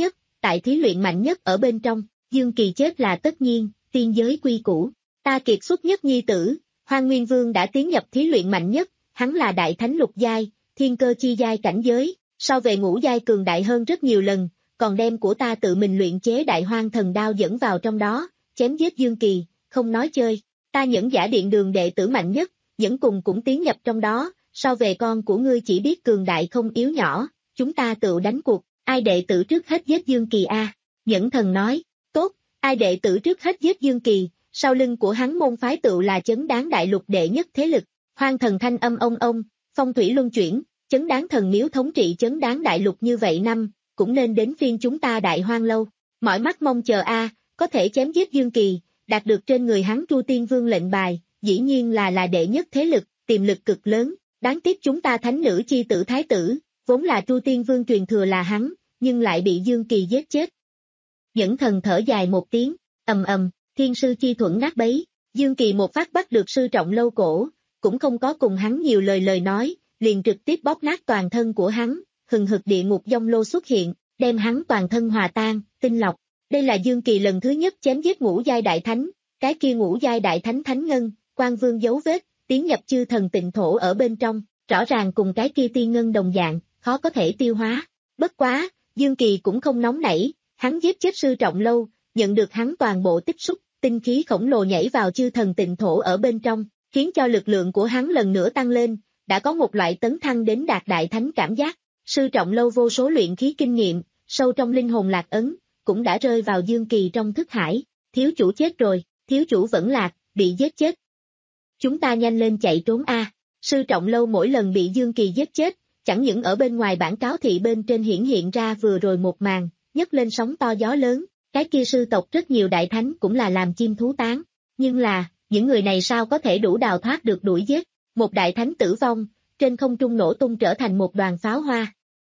tại thí luyện mạnh nhất ở bên trong, Dương Kỳ chết là tất nhiên, tiên giới quy củ. Ta kiệt xuất nhất nhi tử, Hoang Nguyên Vương đã tiến nhập thí luyện mạnh nhất, hắn là đại thánh lục giai, thiên cơ chi giai cảnh giới, so về ngũ giai cường đại hơn rất nhiều lần, còn đem của ta tự mình luyện chế đại hoang thần đao dẫn vào trong đó, chém giết Dương Kỳ, không nói chơi. Ta Nhẫn Giả Điện đường đệ tử mạnh nhất, Nhẫn cùng cũng tiến nhập trong đó, so về con của ngươi chỉ biết cường đại không yếu nhỏ, chúng ta tự đánh cuộc, ai đệ tử trước hết giết Dương Kỳ a? Nhẫn thần nói, tốt, ai đệ tử trước hết giết Dương Kỳ, sau lưng của hắn môn phái tự là chấn đáng đại lục đệ nhất thế lực, hoang thần thanh âm ông ông, phong thủy luân chuyển, chấn đáng thần miếu thống trị chấn đáng đại lục như vậy năm, cũng nên đến phiên chúng ta đại hoang lâu, mỏi mắt mong chờ a, có thể chém giết Dương Kỳ, đạt được trên người hắn Tru Tiên Vương lệnh bài, dĩ nhiên là là đệ nhất thế lực, tiềm lực cực lớn, đáng tiếc chúng ta thánh nữ chi tử thái tử, vốn là Tru Tiên Vương truyền thừa là hắn, nhưng lại bị Dương Kỳ giết chết. Nhẫn thần thở dài một tiếng, ầm ầm, thiên sư chi thuẫn nát bấy, Dương Kỳ một phát bắt được sư trọng lâu cổ, cũng không có cùng hắn nhiều lời lời nói, liền trực tiếp bóp nát toàn thân của hắn, hừng hực địa ngục dông lô xuất hiện, đem hắn toàn thân hòa tan, tinh lọc. Đây là Dương Kỳ lần thứ nhất chém giết ngũ giai đại thánh, cái kia ngũ giai đại thánh thánh ngân, Quan Vương dấu vết, tiến nhập chư thần tịnh thổ ở bên trong, rõ ràng cùng cái kia tiên ngân đồng dạng, khó có thể tiêu hóa. Bất quá, Dương Kỳ cũng không nóng nảy, hắn giết chết sư trọng lâu, nhận được hắn toàn bộ tích xúc, tinh khí khổng lồ nhảy vào chư thần tịnh thổ ở bên trong, khiến cho lực lượng của hắn lần nữa tăng lên, đã có một loại tấn thăng đến đạt đại thánh cảm giác. Sư trọng lâu vô số luyện khí kinh nghiệm, sâu trong linh hồn lạc ấn, cũng đã rơi vào Dương Kỳ trong thức hải, thiếu chủ chết rồi, thiếu chủ vẫn lạc, bị giết chết. Chúng ta nhanh lên chạy trốn a. Sư trọng lâu mỗi lần bị Dương Kỳ giết chết, chẳng những ở bên ngoài bản cáo thị bên trên hiển hiện ra vừa rồi một màn, nhấc lên sóng to gió lớn, cái kia sư tộc rất nhiều đại thánh cũng là làm chim thú tán, nhưng là, những người này sao có thể đủ đào thoát được đuổi giết, một đại thánh tử vong, trên không trung nổ tung trở thành một đoàn pháo hoa.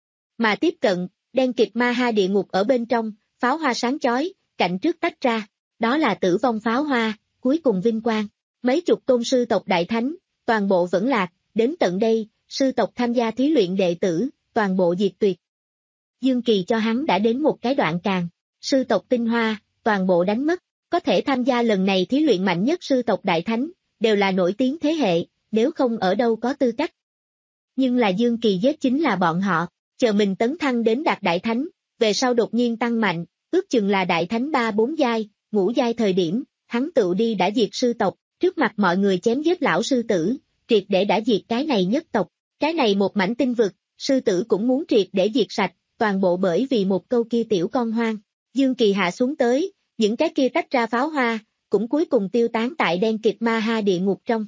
Mà tiếp cận, đen kịt ma ha địa ngục ở bên trong, pháo hoa sáng chói, cạnh trước tách ra, đó là tử vong pháo hoa, cuối cùng vinh quang. Mấy chục tôn sư tộc đại thánh, toàn bộ vẫn lạc, đến tận đây, sư tộc tham gia thí luyện đệ tử, toàn bộ diệt tuyệt. Dương Kỳ cho hắn đã đến một cái đoạn càng, sư tộc tinh hoa, toàn bộ đánh mất, có thể tham gia lần này thí luyện mạnh nhất sư tộc đại thánh, đều là nổi tiếng thế hệ, nếu không ở đâu có tư cách. Nhưng là Dương Kỳ giết chính là bọn họ, chờ mình tấn thăng đến đạt đại thánh, về sau đột nhiên tăng mạnh, ước chừng là đại thánh ba bốn giai, ngũ giai thời điểm, hắn tự đi đã diệt sư tộc, trước mặt mọi người chém giết lão sư tử, triệt để đã diệt cái này nhất tộc, cái này một mảnh tinh vực, sư tử cũng muốn triệt để diệt sạch, toàn bộ bởi vì một câu kia tiểu con hoang. Dương Kỳ hạ xuống tới, những cái kia tách ra pháo hoa, cũng cuối cùng tiêu tán tại đen kịt ma ha địa ngục trong.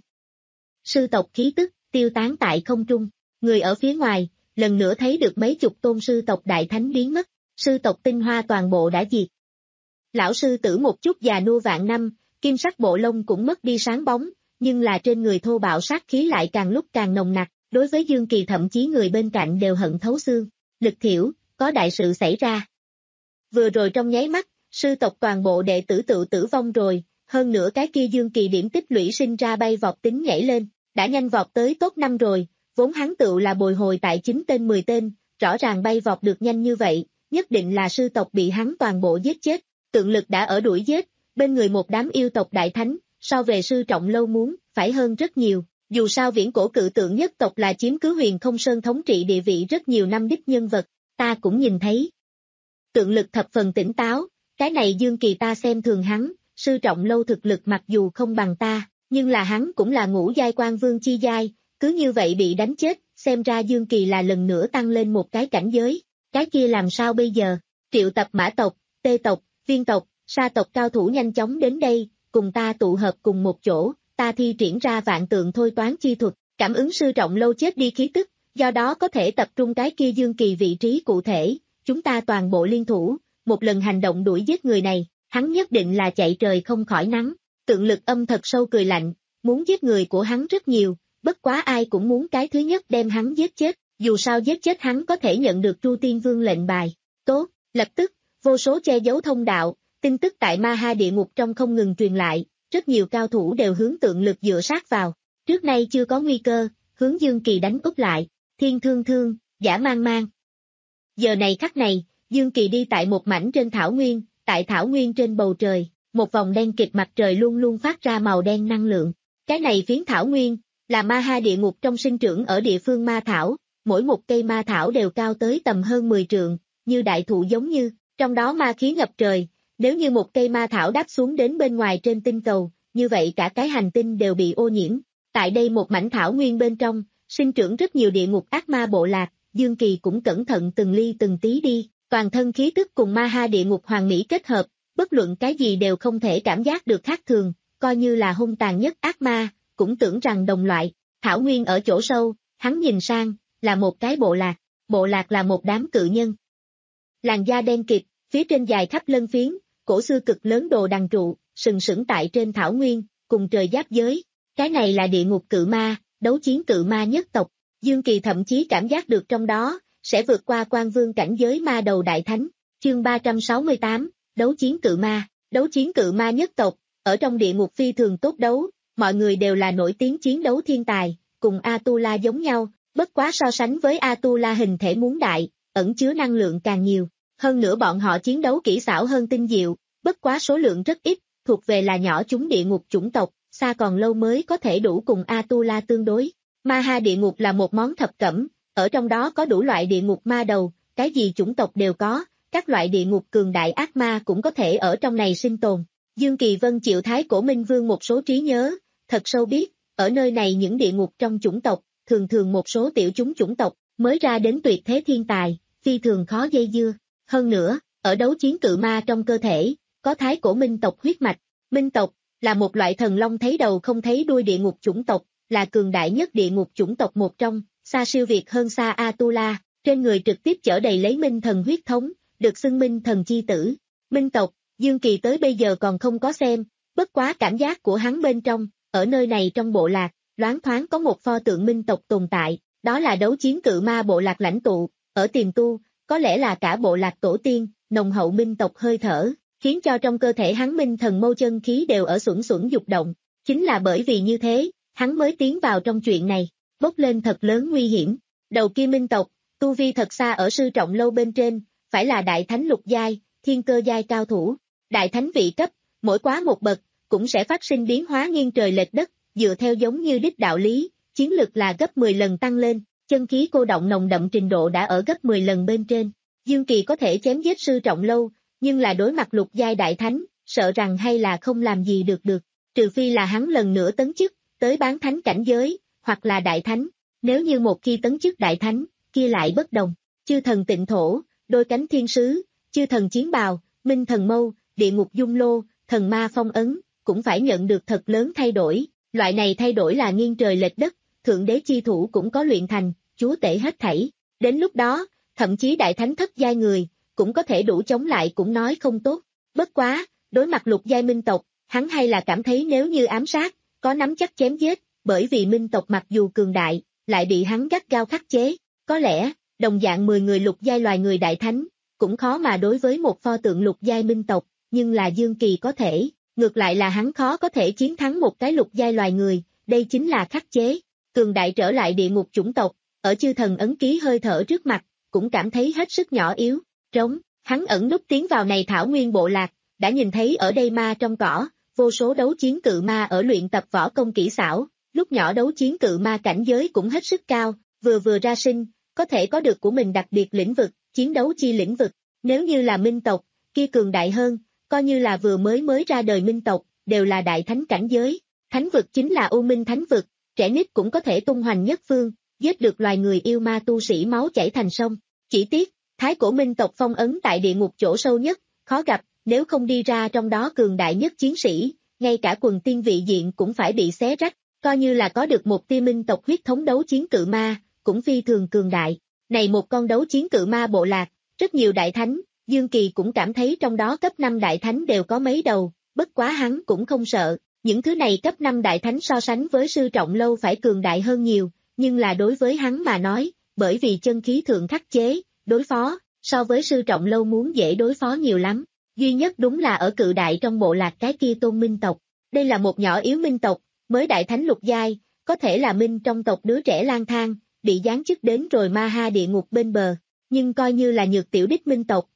Sư tộc khí tức, tiêu tán tại không trung, người ở phía ngoài, lần nữa thấy được mấy chục tôn sư tộc đại thánh biến mất, sư tộc tinh hoa toàn bộ đã diệt. Lão sư tử một chút già nua vạn năm, kim sắc bộ lông cũng mất đi sáng bóng, nhưng là trên người thô bạo sát khí lại càng lúc càng nồng nặc, đối với Dương Kỳ thậm chí người bên cạnh đều hận thấu xương. Lực Thiểu, có đại sự xảy ra. Vừa rồi trong nháy mắt, sư tộc toàn bộ đệ tử tự tử vong rồi, hơn nữa cái kia Dương Kỳ điểm tích lũy sinh ra bay vọt tính nhảy lên, đã nhanh vọt tới top năm rồi, vốn hắn tự là bồi hồi tại chín tên mười tên, rõ ràng bay vọt được nhanh như vậy, nhất định là sư tộc bị hắn toàn bộ giết chết, tượng lực đã ở đuổi giết, bên người một đám yêu tộc đại thánh, so về sư trọng lâu muốn, phải hơn rất nhiều, dù sao viễn cổ cự tượng nhất tộc là chiếm cứ huyền không sơn thống trị địa vị rất nhiều năm đích nhân vật, ta cũng nhìn thấy. Tượng lực thập phần tỉnh táo, cái này Dương Kỳ ta xem thường hắn, sư trọng lâu thực lực mặc dù không bằng ta, nhưng là hắn cũng là ngũ giai quan vương chi giai, cứ như vậy bị đánh chết, xem ra Dương Kỳ là lần nữa tăng lên một cái cảnh giới, cái kia làm sao bây giờ, triệu tập mã tộc, tê tộc, viên tộc, sa tộc cao thủ nhanh chóng đến đây, cùng ta tụ hợp cùng một chỗ, ta thi triển ra vạn tượng thôi toán chi thuật, cảm ứng sư trọng lâu chết đi khí tức, do đó có thể tập trung cái kia Dương Kỳ vị trí cụ thể, chúng ta toàn bộ liên thủ, một lần hành động đuổi giết người này, hắn nhất định là chạy trời không khỏi nắng, tượng lực âm thật sâu cười lạnh, muốn giết người của hắn rất nhiều, bất quá ai cũng muốn cái thứ nhất đem hắn giết chết, dù sao giết chết hắn có thể nhận được Tru Tiên Vương lệnh bài, tốt, lập tức, vô số che giấu thông đạo, tin tức tại ma ha địa ngục trong không ngừng truyền lại, rất nhiều cao thủ đều hướng tượng lực dựa sát vào, trước nay chưa có nguy cơ, hướng Dương Kỳ đánh úp lại, thiên thương thương, giả mang mang. Giờ này khắc này, Dương Kỳ đi tại một mảnh trên thảo nguyên, tại thảo nguyên trên bầu trời, một vòng đen kịt mặt trời luôn luôn phát ra màu đen năng lượng. Cái này phiến thảo nguyên, là ma ha địa ngục trong sinh trưởng ở địa phương ma thảo, mỗi một cây ma thảo đều cao tới tầm hơn mười trượng, như đại thụ giống như, trong đó ma khí ngập trời, nếu như một cây ma thảo đáp xuống đến bên ngoài trên tinh cầu, như vậy cả cái hành tinh đều bị ô nhiễm. Tại đây một mảnh thảo nguyên bên trong, sinh trưởng rất nhiều địa ngục ác ma bộ lạc, Dương Kỳ cũng cẩn thận từng ly từng tí đi, toàn thân khí tức cùng ma ha địa ngục hoàn mỹ kết hợp, bất luận cái gì đều không thể cảm giác được khác thường, coi như là hung tàn nhất ác ma, cũng tưởng rằng đồng loại. Thảo nguyên ở chỗ sâu, hắn nhìn sang, là một cái bộ lạc, bộ lạc là một đám cự nhân. Làn da đen kịt, phía trên dài khắp lân phiến, cổ xưa cực lớn đồ đằng trụ, sừng sững tại trên thảo nguyên, cùng trời giáp giới. Cái này là địa ngục cự ma, đấu chiến cự ma nhất tộc. Dương Kỳ thậm chí cảm giác được trong đó, sẽ vượt qua quan vương cảnh giới ma đầu đại thánh. Chương ba trăm sáu mươi tám, đấu chiến cự ma, đấu chiến cự ma nhất tộc, ở trong địa ngục phi thường tốt đấu, mọi người đều là nổi tiếng chiến đấu thiên tài, cùng Atula giống nhau, bất quá so sánh với Atula hình thể muốn đại, ẩn chứa năng lượng càng nhiều. Hơn nữa bọn họ chiến đấu kỹ xảo hơn tinh diệu, bất quá số lượng rất ít, thuộc về là nhỏ chúng địa ngục chủng tộc, xa còn lâu mới có thể đủ cùng Atula tương đối. Ma ha địa ngục là một món thập cẩm, ở trong đó có đủ loại địa ngục ma đầu, cái gì chủng tộc đều có, các loại địa ngục cường đại ác ma cũng có thể ở trong này sinh tồn. Dương Kỳ Vân chịu Thái Cổ Minh Vương một số trí nhớ, thật sâu biết, ở nơi này những địa ngục trong chủng tộc, thường thường một số tiểu chúng chủng tộc, mới ra đến tuyệt thế thiên tài, phi thường khó dây dưa. Hơn nữa, ở đấu chiến cự ma trong cơ thể, có Thái Cổ Minh tộc huyết mạch. Minh tộc, là một loại thần long thấy đầu không thấy đuôi địa ngục chủng tộc, là cường đại nhất địa ngục chủng tộc một trong, xa siêu việt hơn xa Atula, trên người trực tiếp chở đầy lấy minh thần huyết thống, được xưng minh thần chi tử. Minh tộc, Dương Kỳ tới bây giờ còn không có xem, bất quá cảm giác của hắn bên trong, ở nơi này trong bộ lạc, loáng thoáng có một pho tượng minh tộc tồn tại, đó là đấu chiến cự ma bộ lạc lãnh tụ, ở Tiềm Tu, có lẽ là cả bộ lạc tổ tiên, nồng hậu minh tộc hơi thở, khiến cho trong cơ thể hắn minh thần mâu chân khí đều ở xuẩn xuẩn dục động, chính là bởi vì như thế, hắn mới tiến vào trong chuyện này, bốc lên thật lớn nguy hiểm. Đầu kia minh tộc, tu vi thật xa ở sư trọng lâu bên trên, phải là đại thánh lục giai, thiên cơ giai cao thủ, đại thánh vị cấp, mỗi quá một bậc, cũng sẽ phát sinh biến hóa nghiêng trời lệch đất, dựa theo giống như đích đạo lý, chiến lực là gấp mười lần tăng lên, chân khí cô động nồng đậm trình độ đã ở gấp mười lần bên trên. Dương Kỳ có thể chém giết sư trọng lâu, nhưng là đối mặt lục giai đại thánh, sợ rằng hay là không làm gì được được, trừ phi là hắn lần nữa tấn chức, tới bán thánh cảnh giới, hoặc là đại thánh, nếu như một khi tấn chức đại thánh, kia lại bất đồng, chư thần tịnh thổ, đôi cánh thiên sứ, chư thần chiến bào, minh thần mâu, địa ngục dung lô, thần ma phong ấn, cũng phải nhận được thật lớn thay đổi, loại này thay đổi là nghiêng trời lệch đất, thượng đế chi thủ cũng có luyện thành, chúa tể hết thảy, đến lúc đó, thậm chí đại thánh thất giai người, cũng có thể đủ chống lại cũng nói không tốt, bất quá, đối mặt lục giai minh tộc, hắn hay là cảm thấy nếu như ám sát, có nắm chắc chém giết, bởi vì minh tộc mặc dù cường đại, lại bị hắn gắt gao khắc chế, có lẽ, đồng dạng mười người lục giai loài người đại thánh, cũng khó mà đối với một pho tượng lục giai minh tộc, nhưng là Dương Kỳ có thể, ngược lại là hắn khó có thể chiến thắng một cái lục giai loài người, đây chính là khắc chế, cường đại trở lại địa ngục chủng tộc, ở chư thần ấn ký hơi thở trước mặt, cũng cảm thấy hết sức nhỏ yếu, trống, hắn ẩn núp tiến vào này thảo nguyên bộ lạc, đã nhìn thấy ở đây ma trong cỏ, vô số đấu chiến cự ma ở luyện tập võ công kỹ xảo, lúc nhỏ đấu chiến cự ma cảnh giới cũng hết sức cao, vừa vừa ra sinh, có thể có được của mình đặc biệt lĩnh vực, chiến đấu chi lĩnh vực, nếu như là minh tộc, kia cường đại hơn, coi như là vừa mới mới ra đời minh tộc, đều là đại thánh cảnh giới, thánh vực chính là U Minh thánh vực, trẻ nít cũng có thể tung hoành nhất phương, giết được loài người yêu ma tu sĩ máu chảy thành sông, chỉ tiếc, Thái Cổ Minh tộc phong ấn tại địa ngục chỗ sâu nhất, khó gặp, nếu không đi ra trong đó cường đại nhất chiến sĩ, ngay cả quần tiên vị diện cũng phải bị xé rách, coi như là có được một tia minh tộc huyết thống đấu chiến cự ma, cũng phi thường cường đại. Này một con đấu chiến cự ma bộ lạc, rất nhiều đại thánh, Dương Kỳ cũng cảm thấy trong đó cấp năm đại thánh đều có mấy đầu, bất quá hắn cũng không sợ, những thứ này cấp năm đại thánh so sánh với sư trọng lâu phải cường đại hơn nhiều, nhưng là đối với hắn mà nói, bởi vì chân khí thượng khắc chế, đối phó, so với sư trọng lâu muốn dễ đối phó nhiều lắm, duy nhất đúng là ở cự đại trong bộ lạc cái kia tôn minh tộc, đây là một nhỏ yếu minh tộc, mới đại thánh lục giai, có thể là minh trong tộc đứa trẻ lang thang, bị giáng chức đến rồi ma ha địa ngục bên bờ, nhưng coi như là nhược tiểu đích minh tộc,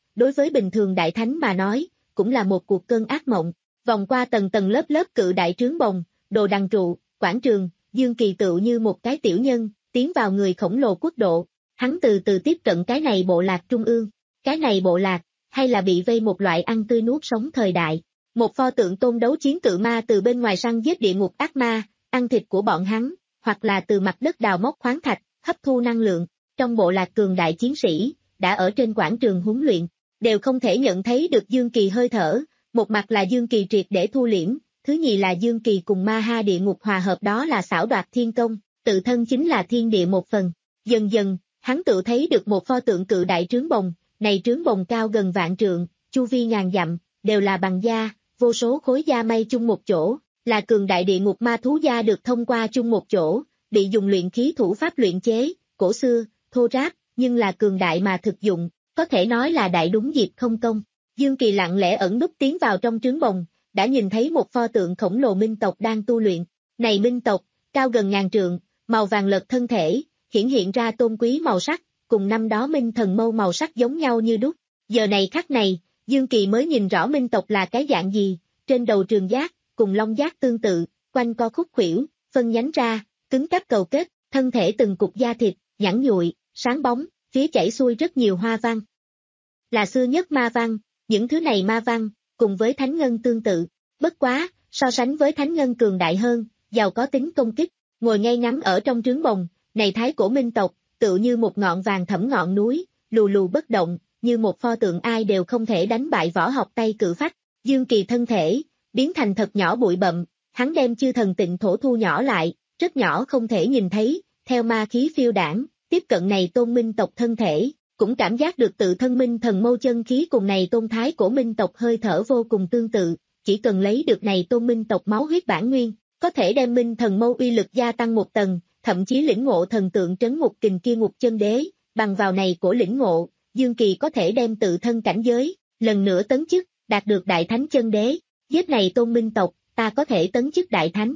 đối với bình thường đại thánh mà nói, cũng là một cuộc cơn ác mộng. Vòng qua tầng tầng lớp lớp cự đại trướng bồng, đồ đằng trụ, quảng trường, Dương Kỳ tựu như một cái tiểu nhân, tiến vào người khổng lồ quốc độ. Hắn từ từ tiếp cận cái này bộ lạc trung ương. Cái này bộ lạc, hay là bị vây một loại ăn tươi nuốt sống thời đại. Một pho tượng tôn đấu chiến cự ma từ bên ngoài săn giết địa ngục ác ma, ăn thịt của bọn hắn, hoặc là từ mặt đất đào móc khoáng thạch, hấp thu năng lượng. Trong bộ lạc cường đại chiến sĩ, đã ở trên quảng trường huấn luyện, đều không thể nhận thấy được Dương Kỳ hơi thở. Một mặt là Dương Kỳ triệt để thu liễm, thứ nhì là Dương Kỳ cùng ma ha địa ngục hòa hợp, đó là xảo đoạt thiên công, tự thân chính là thiên địa một phần. Dần dần, hắn tự thấy được một pho tượng cự đại trướng bồng, này trướng bồng cao gần vạn trượng, chu vi ngàn dặm, đều là bằng da, vô số khối da may chung một chỗ, là cường đại địa ngục ma thú da được thông qua chung một chỗ, bị dùng luyện khí thủ pháp luyện chế, cổ xưa, thô ráp, nhưng là cường đại mà thực dụng, có thể nói là đại đúng dịp không công. Dương Kỳ lặng lẽ ẩn núp tiến vào trong trướng bồng, đã nhìn thấy một pho tượng khổng lồ minh tộc đang tu luyện. Này minh tộc, cao gần ngàn trượng, màu vàng lợt thân thể, hiển hiện ra tôn quý màu sắc, cùng năm đó minh thần mâu màu sắc giống nhau như đúc. Giờ này khắc này, Dương Kỳ mới nhìn rõ minh tộc là cái dạng gì, trên đầu trường giác, cùng long giác tương tự, quanh co khúc khuỷu, phân nhánh ra, cứng cáp cầu kết, thân thể từng cục da thịt, nhẵn nhụi, sáng bóng, phía chảy xuôi rất nhiều hoa văn. Là xưa nhất ma văn, những thứ này ma văn, cùng với thánh ngân tương tự, bất quá, so sánh với thánh ngân cường đại hơn, giàu có tính công kích, ngồi ngay ngắm ở trong trướng bồng, này thái cổ minh tộc, tựu như một ngọn vàng thẫm ngọn núi, lù lù bất động, như một pho tượng ai đều không thể đánh bại võ học tay cự phách. Dương Kỳ thân thể, biến thành thật nhỏ bụi bậm, hắn đem chư thần tịnh thổ thu nhỏ lại, rất nhỏ không thể nhìn thấy, theo ma khí phiêu đảng, tiếp cận này tôn minh tộc thân thể, cũng cảm giác được tự thân minh thần mâu chân khí cùng này tôn thái cổ minh tộc hơi thở vô cùng tương tự, chỉ cần lấy được này tôn minh tộc máu huyết bản nguyên, có thể đem minh thần mâu uy lực gia tăng một tầng, thậm chí lĩnh ngộ thần tượng trấn ngục kình kia ngục chân đế, bằng vào này của lĩnh ngộ, Dương Kỳ có thể đem tự thân cảnh giới, lần nữa tấn chức, đạt được đại thánh chân đế, giết này tôn minh tộc, ta có thể tấn chức đại thánh.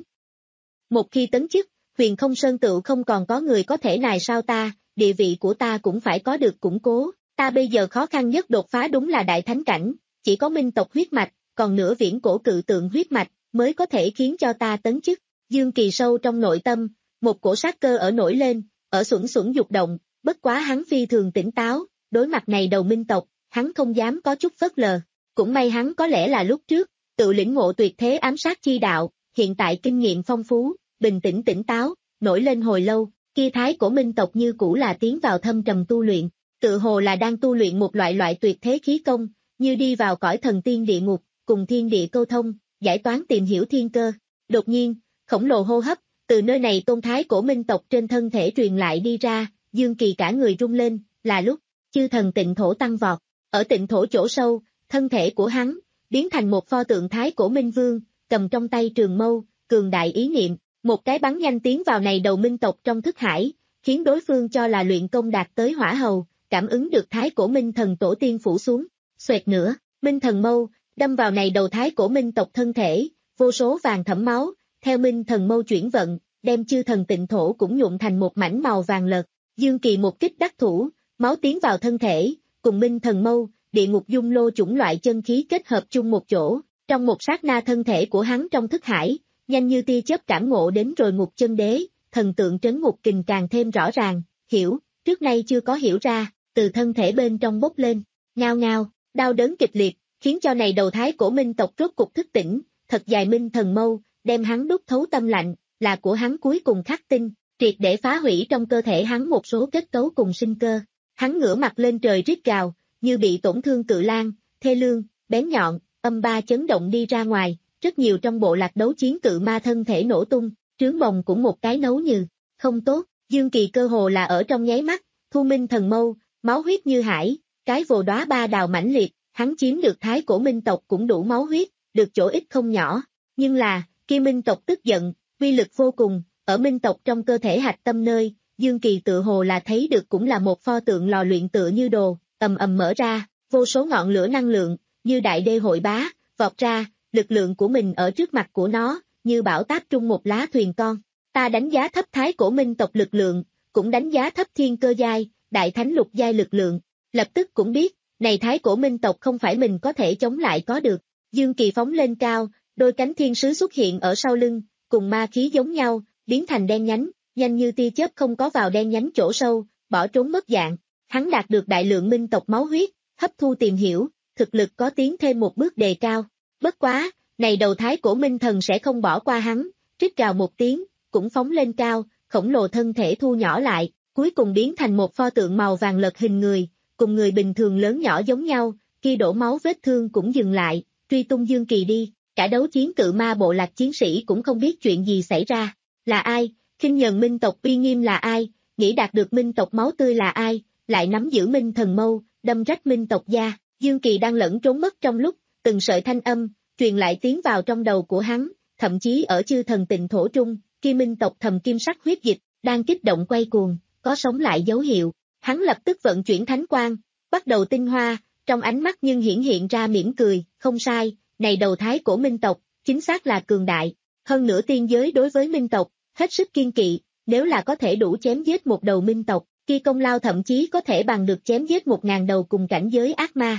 Một khi tấn chức, huyền không sơn tựu không còn có người có thể nài sao ta, địa vị của ta cũng phải có được củng cố, ta bây giờ khó khăn nhất đột phá đúng là đại thánh cảnh, chỉ có minh tộc huyết mạch, còn nửa viễn cổ cự tượng huyết mạch, mới có thể khiến cho ta tấn chức. Dương Kỳ sâu trong nội tâm, một cổ sát cơ ở nổi lên, ở xuẩn xuẩn dục động, bất quá hắn phi thường tỉnh táo, đối mặt này đầu minh tộc, hắn không dám có chút phớt lờ, cũng may hắn có lẽ là lúc trước, tự lĩnh ngộ tuyệt thế ám sát chi đạo, hiện tại kinh nghiệm phong phú, bình tĩnh tỉnh táo, nổi lên hồi lâu, kia thái cổ minh tộc như cũ là tiến vào thâm trầm tu luyện, tự hồ là đang tu luyện một loại loại tuyệt thế khí công, như đi vào cõi thần tiên địa ngục, cùng thiên địa câu thông, giải toán tìm hiểu thiên cơ. Đột nhiên, khổng lồ hô hấp, từ nơi này tôn thái cổ minh tộc trên thân thể truyền lại đi ra, Dương Kỳ cả người rung lên, là lúc, chư thần tịnh thổ tăng vọt, ở tịnh thổ chỗ sâu, thân thể của hắn, biến thành một pho tượng thái cổ minh vương, cầm trong tay trường mâu, cường đại ý niệm, một cái bắn nhanh tiến vào này đầu minh tộc trong thức hải, khiến đối phương cho là luyện công đạt tới hỏa hầu, cảm ứng được thái cổ minh thần tổ tiên phủ xuống, xoẹt nữa, minh thần mâu, đâm vào này đầu thái cổ minh tộc thân thể, vô số vàng thẫm máu, theo minh thần mâu chuyển vận, đem chư thần tịnh thổ cũng nhuộm thành một mảnh màu vàng lợt. Dương Kỳ một kích đắc thủ, máu tiến vào thân thể, cùng minh thần mâu, địa ngục dung lô chủng loại chân khí kết hợp chung một chỗ, trong một sát na thân thể của hắn trong thức hải, nhanh như tia chớp cảm ngộ đến rồi ngục chân đế, thần tượng trấn ngục kình càng thêm rõ ràng, hiểu, trước nay chưa có hiểu ra, từ thân thể bên trong bốc lên, ngao ngao, đau đớn kịch liệt, khiến cho này đầu thái cổ minh tộc rốt cục thức tỉnh, thật dài minh thần mâu, đem hắn đúc thấu tâm lạnh, là của hắn cuối cùng khắc tinh, triệt để phá hủy trong cơ thể hắn một số kết cấu cùng sinh cơ. Hắn ngửa mặt lên trời rít gào, như bị tổn thương cự lang, thê lương, bén nhọn, âm ba chấn động đi ra ngoài, rất nhiều trong bộ lạc đấu chiến cự ma thân thể nổ tung, trướng bồng cũng một cái nấu như, không tốt, Dương Kỳ cơ hồ là ở trong nháy mắt, thu minh thần mâu, máu huyết như hải, cái vồ đóa ba đào mãnh liệt, hắn chiếm được thái cổ minh tộc cũng đủ máu huyết, được chỗ ít không nhỏ, nhưng là, kia minh tộc tức giận, uy lực vô cùng, ở minh tộc trong cơ thể hạch tâm nơi, Dương Kỳ tự hồ là thấy được cũng là một pho tượng lò luyện tựa như đồ, ầm ầm mở ra, vô số ngọn lửa năng lượng, như đại đê hội bá, vọt ra, lực lượng của mình ở trước mặt của nó, như bão táp trung một lá thuyền con. Ta đánh giá thấp thái cổ minh tộc lực lượng, cũng đánh giá thấp thiên cơ giai, đại thánh lục giai lực lượng, lập tức cũng biết, này thái cổ minh tộc không phải mình có thể chống lại có được. Dương Kỳ phóng lên cao, đôi cánh thiên sứ xuất hiện ở sau lưng, cùng ma khí giống nhau, biến thành đen nhánh, nhanh như tia chớp không có vào đen nhánh chỗ sâu, bỏ trốn mất dạng. Hắn đạt được đại lượng minh tộc máu huyết, hấp thu tìm hiểu, thực lực có tiến thêm một bước đề cao. Bất quá, này đầu thái cổ minh thần sẽ không bỏ qua hắn, rít gào một tiếng, cũng phóng lên cao, khổng lồ thân thể thu nhỏ lại, cuối cùng biến thành một pho tượng màu vàng lật hình người, cùng người bình thường lớn nhỏ giống nhau, khi đổ máu vết thương cũng dừng lại, truy tung Dương Kỳ đi. Cả đấu chiến cự ma bộ lạc chiến sĩ cũng không biết chuyện gì xảy ra, là ai, khinh nhờn minh tộc uy nghiêm là ai, nghĩ đạt được minh tộc máu tươi là ai, lại nắm giữ minh thần mâu, đâm rách minh tộc da. Dương Kỳ đang lẫn trốn mất trong lúc, từng sợi thanh âm, truyền lại tiến vào trong đầu của hắn, thậm chí ở chư thần tịnh thổ trung, khi minh tộc thầm kim sắc huyết dịch, đang kích động quay cuồng, có sống lại dấu hiệu. Hắn lập tức vận chuyển thánh quang, bắt đầu tinh hoa, trong ánh mắt nhưng hiển hiện ra mỉm cười, không sai, này đầu thái cổ minh tộc, chính xác là cường đại. Hơn nữa tiên giới đối với minh tộc, hết sức kiên kỵ, nếu là có thể đủ chém giết một đầu minh tộc, khi công lao thậm chí có thể bằng được chém giết một ngàn đầu cùng cảnh giới ác ma.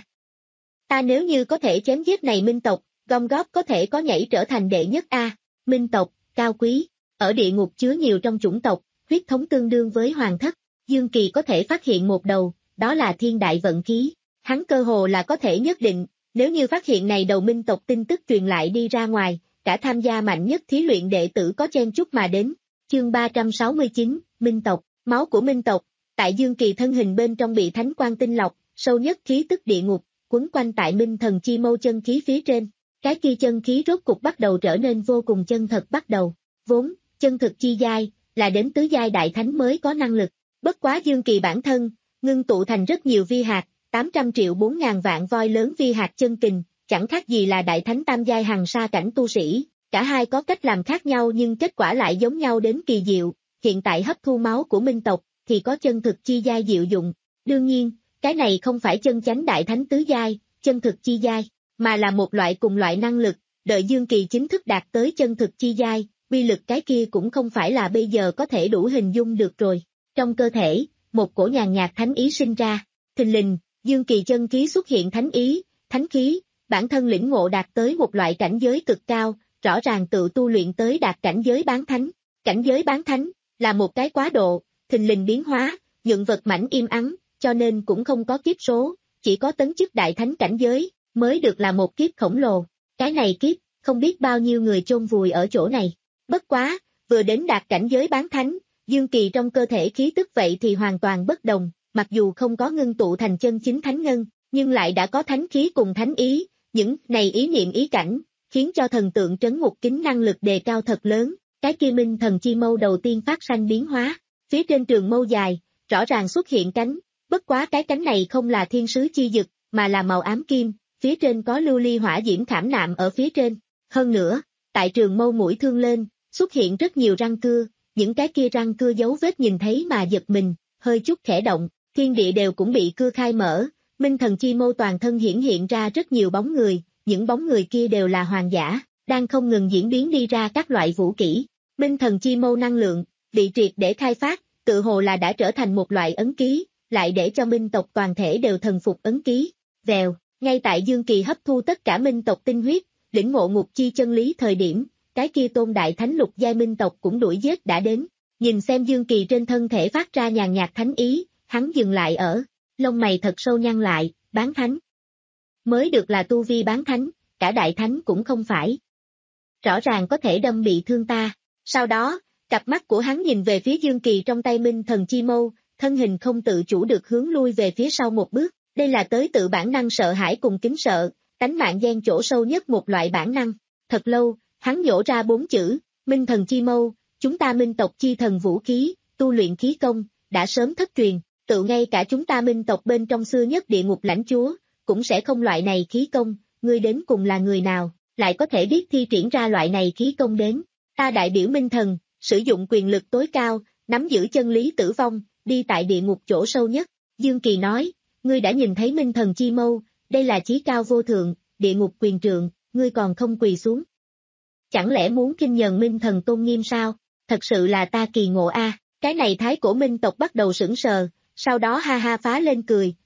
Ta nếu như có thể chém giết này minh tộc, gom góp có thể có nhảy trở thành đệ nhất A. Minh tộc, cao quý, ở địa ngục chứa nhiều trong chủng tộc, huyết thống tương đương với hoàng thất. Dương Kỳ có thể phát hiện một đầu, đó là thiên đại vận khí. Hắn cơ hồ là có thể nhất định, nếu như phát hiện này đầu minh tộc tin tức truyền lại đi ra ngoài, cả tham gia mạnh nhất thí luyện đệ tử có chen chúc mà đến. Chương ba trăm sáu mươi chín, Minh tộc, máu của minh tộc, tại Dương Kỳ thân hình bên trong bị thánh quang tinh lọc, sâu nhất khí tức địa ngục, quấn quanh tại minh thần chi mâu chân khí phía trên. Cái kia chân khí rốt cục bắt đầu trở nên vô cùng chân thật bắt đầu. Vốn, chân thực chi giai, là đến tứ giai đại thánh mới có năng lực. Bất quá Dương Kỳ bản thân, ngưng tụ thành rất nhiều vi hạt, tám trăm triệu bốn ngàn vạn voi lớn vi hạt chân kình, chẳng khác gì là đại thánh tam giai hằng sa cảnh tu sĩ. Cả hai có cách làm khác nhau nhưng kết quả lại giống nhau đến kỳ diệu. Hiện tại hấp thu máu của minh tộc, thì có chân thực chi giai diệu dụng. Đương nhiên, cái này không phải chân chánh đại thánh tứ giai, chân thực chi giai, mà là một loại cùng loại năng lực. Đợi Dương Kỳ chính thức đạt tới chân thực chi giai, uy lực cái kia cũng không phải là bây giờ có thể đủ hình dung được rồi. Trong cơ thể, một cổ nhàn nhạt thánh ý sinh ra. Thình lình, Dương Kỳ chân khí xuất hiện thánh ý, thánh khí, bản thân lĩnh ngộ đạt tới một loại cảnh giới cực cao, rõ ràng tự tu luyện tới đạt cảnh giới bán thánh. Cảnh giới bán thánh, là một cái quá độ, thình lình biến hóa, nhượng vật mảnh im ắng, cho nên cũng không có kiếp số, chỉ có tấn chức đại thánh cảnh giới, mới được là một kiếp khổng lồ. Cái này kiếp, không biết bao nhiêu người chôn vùi ở chỗ này. Bất quá, vừa đến đạt cảnh giới bán thánh, Dương Kỳ trong cơ thể khí tức vậy thì hoàn toàn bất đồng, mặc dù không có ngưng tụ thành chân chính thánh ngân, nhưng lại đã có thánh khí cùng thánh ý, những này ý niệm ý cảnh, khiến cho thần tượng trấn ngục kính năng lực đề cao thật lớn. Cái kia minh thần chi mâu đầu tiên phát sanh biến hóa, phía trên trường mâu dài, rõ ràng xuất hiện cánh, bất quá cái cánh này không là thiên sứ chi dực, mà là màu ám kim, phía trên có lưu ly hỏa diễm khảm nạm ở phía trên. Hơn nữa, tại trường mâu mũi thương lên, xuất hiện rất nhiều răng cưa, những cái kia răng cưa dấu vết nhìn thấy mà giật mình, hơi chút khẽ động, thiên địa đều cũng bị cưa khai mở, minh thần chi mâu toàn thân hiển hiện ra rất nhiều bóng người, những bóng người kia đều là hoàng giả, đang không ngừng diễn biến đi ra các loại vũ kỹ. Minh thần chi mâu năng lượng, bị triệt để khai phát, tự hồ là đã trở thành một loại ấn ký, lại để cho minh tộc toàn thể đều thần phục ấn ký. Vèo, ngay tại Dương Kỳ hấp thu tất cả minh tộc tinh huyết, lĩnh ngộ ngục chi chân lý thời điểm, cái kia tôn đại thánh lục giai minh tộc cũng đuổi giết đã đến. Nhìn xem Dương Kỳ trên thân thể phát ra nhàn nhạt thánh ý, hắn dừng lại ở, lông mày thật sâu nhăn lại, bán thánh. Mới được là tu vi bán thánh, cả đại thánh cũng không phải. Rõ ràng có thể đâm bị thương ta. Sau đó, cặp mắt của hắn nhìn về phía Dương Kỳ trong tay minh thần chi mâu, thân hình không tự chủ được hướng lui về phía sau một bước. Đây là tới tự bản năng sợ hãi cùng kính sợ, tánh mạng gian chỗ sâu nhất một loại bản năng. Thật lâu, hắn nhổ ra bốn chữ, minh thần chi mâu, chúng ta minh tộc chi thần vũ khí, tu luyện khí công, đã sớm thất truyền, tự ngay cả chúng ta minh tộc bên trong xưa nhất địa ngục lãnh chúa, cũng sẽ không loại này khí công, ngươi đến cùng là người nào, lại có thể biết thi triển ra loại này khí công đến. Ta đại biểu minh thần, sử dụng quyền lực tối cao, nắm giữ chân lý tử vong, đi tại địa ngục chỗ sâu nhất. Dương Kỳ nói, ngươi đã nhìn thấy minh thần chi mâu, đây là chí cao vô thượng, địa ngục quyền trượng, ngươi còn không quỳ xuống. Chẳng lẽ muốn kinh nhờn minh thần tôn nghiêm sao? Thật sự là ta kỳ ngộ a. À. Cái này thái cổ minh tộc bắt đầu sững sờ, sau đó ha ha phá lên cười,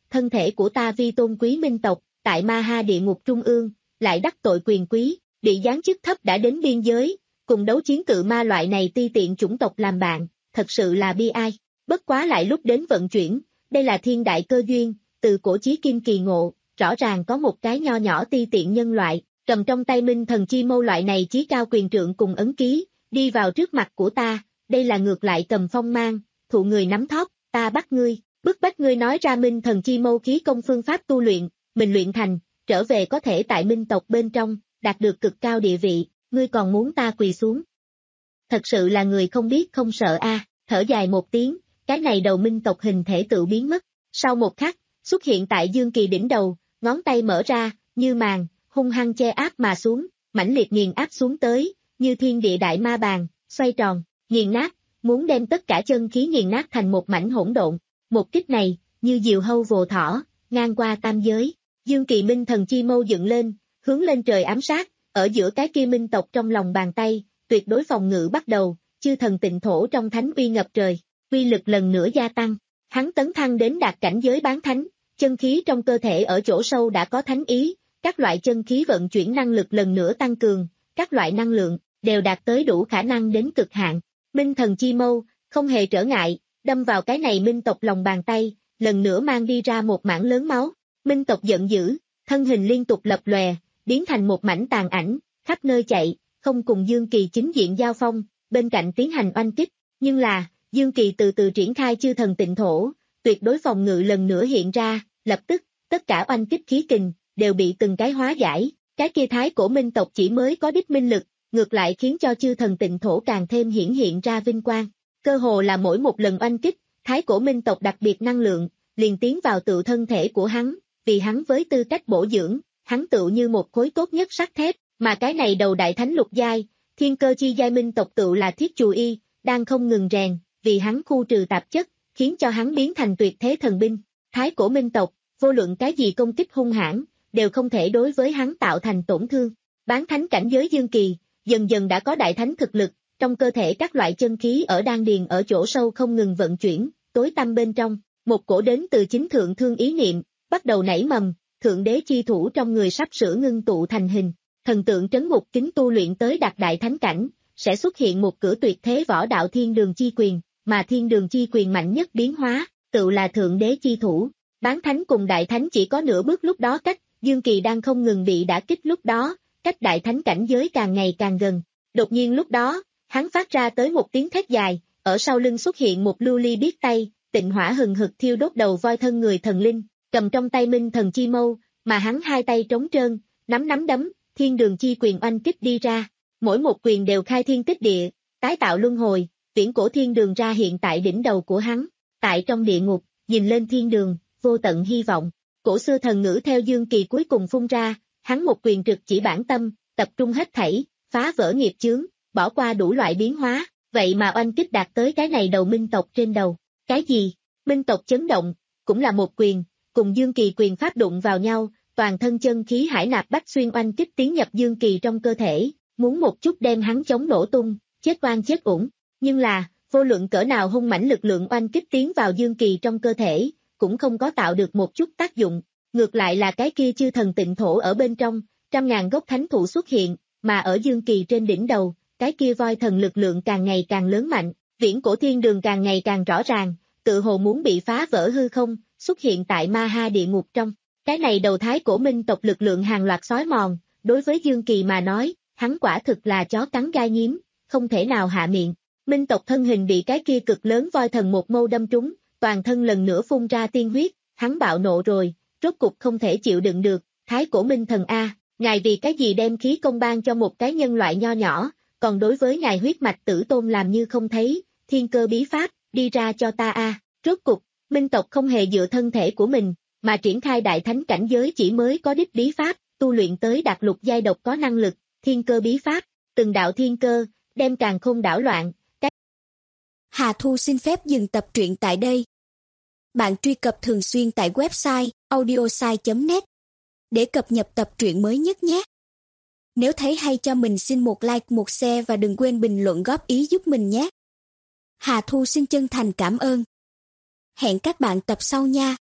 thân thể của ta vi tôn quý minh tộc, tại Ma Ha địa ngục trung ương, lại đắc tội quyền quý, bị giáng chức thấp đã đến biên giới, cùng đấu chiến cự ma loại này ti tiện chủng tộc làm bạn, thật sự là bi ai. Bất quá lại lúc đến vận chuyển, đây là thiên đại cơ duyên, từ cổ chí kim kỳ ngộ, rõ ràng có một cái nho nhỏ ti tiện nhân loại, cầm trong tay minh thần chi mâu loại này chí cao quyền trượng cùng ấn ký, đi vào trước mặt của ta, đây là ngược lại cầm phong mang, thụ người nắm thóp, ta bắt ngươi, bức bách ngươi nói ra minh thần chi mâu khí công phương pháp tu luyện, mình luyện thành, trở về có thể tại minh tộc bên trong, đạt được cực cao địa vị, ngươi còn muốn ta quỳ xuống. Thật sự là người không biết không sợ a. Thở dài một tiếng, cái này đầu minh tộc hình thể tự biến mất, sau một khắc, xuất hiện tại Dương Kỳ đỉnh đầu, ngón tay mở ra, như màn, hung hăng che áp mà xuống, mãnh liệt nghiền áp xuống tới, như thiên địa đại ma bàn, xoay tròn, nghiền nát, muốn đem tất cả chân khí nghiền nát thành một mảnh hỗn độn. Một kích này, như diều hâu vồ thỏ, ngang qua tam giới. Dương Kỳ minh thần chi mâu dựng lên, hướng lên trời ám sát, ở giữa cái kia minh tộc trong lòng bàn tay, tuyệt đối phòng ngự bắt đầu, chư thần tịnh thổ trong thánh uy ngập trời, uy lực lần nữa gia tăng. Hắn tấn thăng đến đạt cảnh giới bán thánh, chân khí trong cơ thể ở chỗ sâu đã có thánh ý, các loại chân khí vận chuyển năng lực lần nữa tăng cường, các loại năng lượng đều đạt tới đủ khả năng đến cực hạn. Minh thần chi mâu không hề trở ngại, đâm vào cái này minh tộc lòng bàn tay, lần nữa mang đi ra một mảng lớn máu. Minh tộc giận dữ, thân hình liên tục lập lòe, biến thành một mảnh tàn ảnh, khắp nơi chạy, không cùng Dương Kỳ chính diện giao phong, bên cạnh tiến hành oanh kích, nhưng là, Dương Kỳ từ từ triển khai chư thần tịnh thổ, tuyệt đối phòng ngự lần nữa hiện ra, lập tức, tất cả oanh kích khí kình, đều bị từng cái hóa giải, cái kia thái cổ minh tộc chỉ mới có đích minh lực, ngược lại khiến cho chư thần tịnh thổ càng thêm hiển hiện ra vinh quang, cơ hồ là mỗi một lần oanh kích, thái cổ minh tộc đặc biệt năng lượng, liền tiến vào tự thân thể của hắn, vì hắn với tư cách bổ dưỡng, hắn tự như một khối tốt nhất sắt thép, mà cái này đầu đại thánh lục giai, thiên cơ chi giai minh tộc tự là thiết chù y, đang không ngừng rèn, vì hắn khu trừ tạp chất, khiến cho hắn biến thành tuyệt thế thần binh. Thái cổ minh tộc, vô luận cái gì công kích hung hãn, đều không thể đối với hắn tạo thành tổn thương. Bán thánh cảnh giới Dương Kỳ, dần dần đã có đại thánh thực lực, trong cơ thể các loại chân khí ở đan điền ở chỗ sâu không ngừng vận chuyển, tối tăm bên trong, một cổ đến từ chính thượng thương ý niệm, bắt đầu nảy mầm, thượng đế chi thủ trong người sắp sửa ngưng tụ thành hình, thần tượng trấn ngục kính tu luyện tới đạt đại thánh cảnh, sẽ xuất hiện một cửa tuyệt thế võ đạo thiên đường chi quyền, mà thiên đường chi quyền mạnh nhất biến hóa, tự là thượng đế chi thủ. Bán thánh cùng đại thánh chỉ có nửa bước lúc đó cách, Dương Kỳ đang không ngừng bị đả kích lúc đó, cách đại thánh cảnh giới càng ngày càng gần. Đột nhiên lúc đó, hắn phát ra tới một tiếng thét dài, ở sau lưng xuất hiện một lưu ly biết tay, tịnh hỏa hừng hực thiêu đốt đầu voi thân người thần linh, cầm trong tay minh thần chi mâu, mà hắn hai tay trống trơn, nắm nắm đấm, thiên đường chi quyền oanh kích đi ra, mỗi một quyền đều khai thiên tích địa, tái tạo luân hồi, viễn cổ thiên đường ra hiện tại đỉnh đầu của hắn, tại trong địa ngục, nhìn lên thiên đường, vô tận hy vọng. Cổ xưa thần ngữ theo Dương Kỳ cuối cùng phun ra, hắn một quyền trực chỉ bản tâm, tập trung hết thảy, phá vỡ nghiệp chướng, bỏ qua đủ loại biến hóa, vậy mà oanh kích đạt tới cái này đầu minh tộc trên đầu. Cái gì? Minh tộc chấn động, cũng là một quyền, cùng Dương Kỳ quyền pháp đụng vào nhau, toàn thân chân khí hải nạp bách xuyên oanh kích tiến nhập Dương Kỳ trong cơ thể, muốn một chút đem hắn chống nổ tung, chết oan chết uổng. Nhưng là, vô luận cỡ nào hung mãnh lực lượng oanh kích tiến vào Dương Kỳ trong cơ thể, cũng không có tạo được một chút tác dụng, ngược lại là cái kia chư thần tịnh thổ ở bên trong, trăm ngàn gốc thánh thụ xuất hiện, mà ở Dương Kỳ trên đỉnh đầu, cái kia voi thần lực lượng càng ngày càng lớn mạnh, viễn cổ thiên đường càng ngày càng rõ ràng, tự hồ muốn bị phá vỡ hư không, xuất hiện tại Ma Ha địa ngục trong. Cái này đầu thái cổ minh tộc lực lượng hàng loạt xói mòn, đối với Dương Kỳ mà nói, hắn quả thực là chó cắn gai nhím, không thể nào hạ miệng. Minh tộc thân hình bị cái kia cực lớn voi thần một mâu đâm trúng, toàn thân lần nữa phun ra tiên huyết, hắn bạo nộ rồi, rốt cục không thể chịu đựng được, thái cổ minh thần A, ngài vì cái gì đem khí công ban cho một cái nhân loại nho nhỏ, còn đối với ngài huyết mạch tử tôn làm như không thấy, thiên cơ bí pháp, đi ra cho ta A, rốt cục, minh tộc không hề dựa thân thể của mình, mà triển khai đại thánh cảnh giới chỉ mới có đích bí pháp, tu luyện tới đạt lục giai độc có năng lực, thiên cơ bí pháp, từng đạo thiên cơ, đem càn khôn đảo loạn. Cái... Hà Thu xin phép dừng tập truyện tại đây. Bạn truy cập thường xuyên tại website audiosai chấm net để cập nhật tập truyện mới nhất nhé. Nếu thấy hay cho mình xin một like, một share và đừng quên bình luận góp ý giúp mình nhé. Hà Thu xin chân thành cảm ơn. Hẹn các bạn tập sau nha.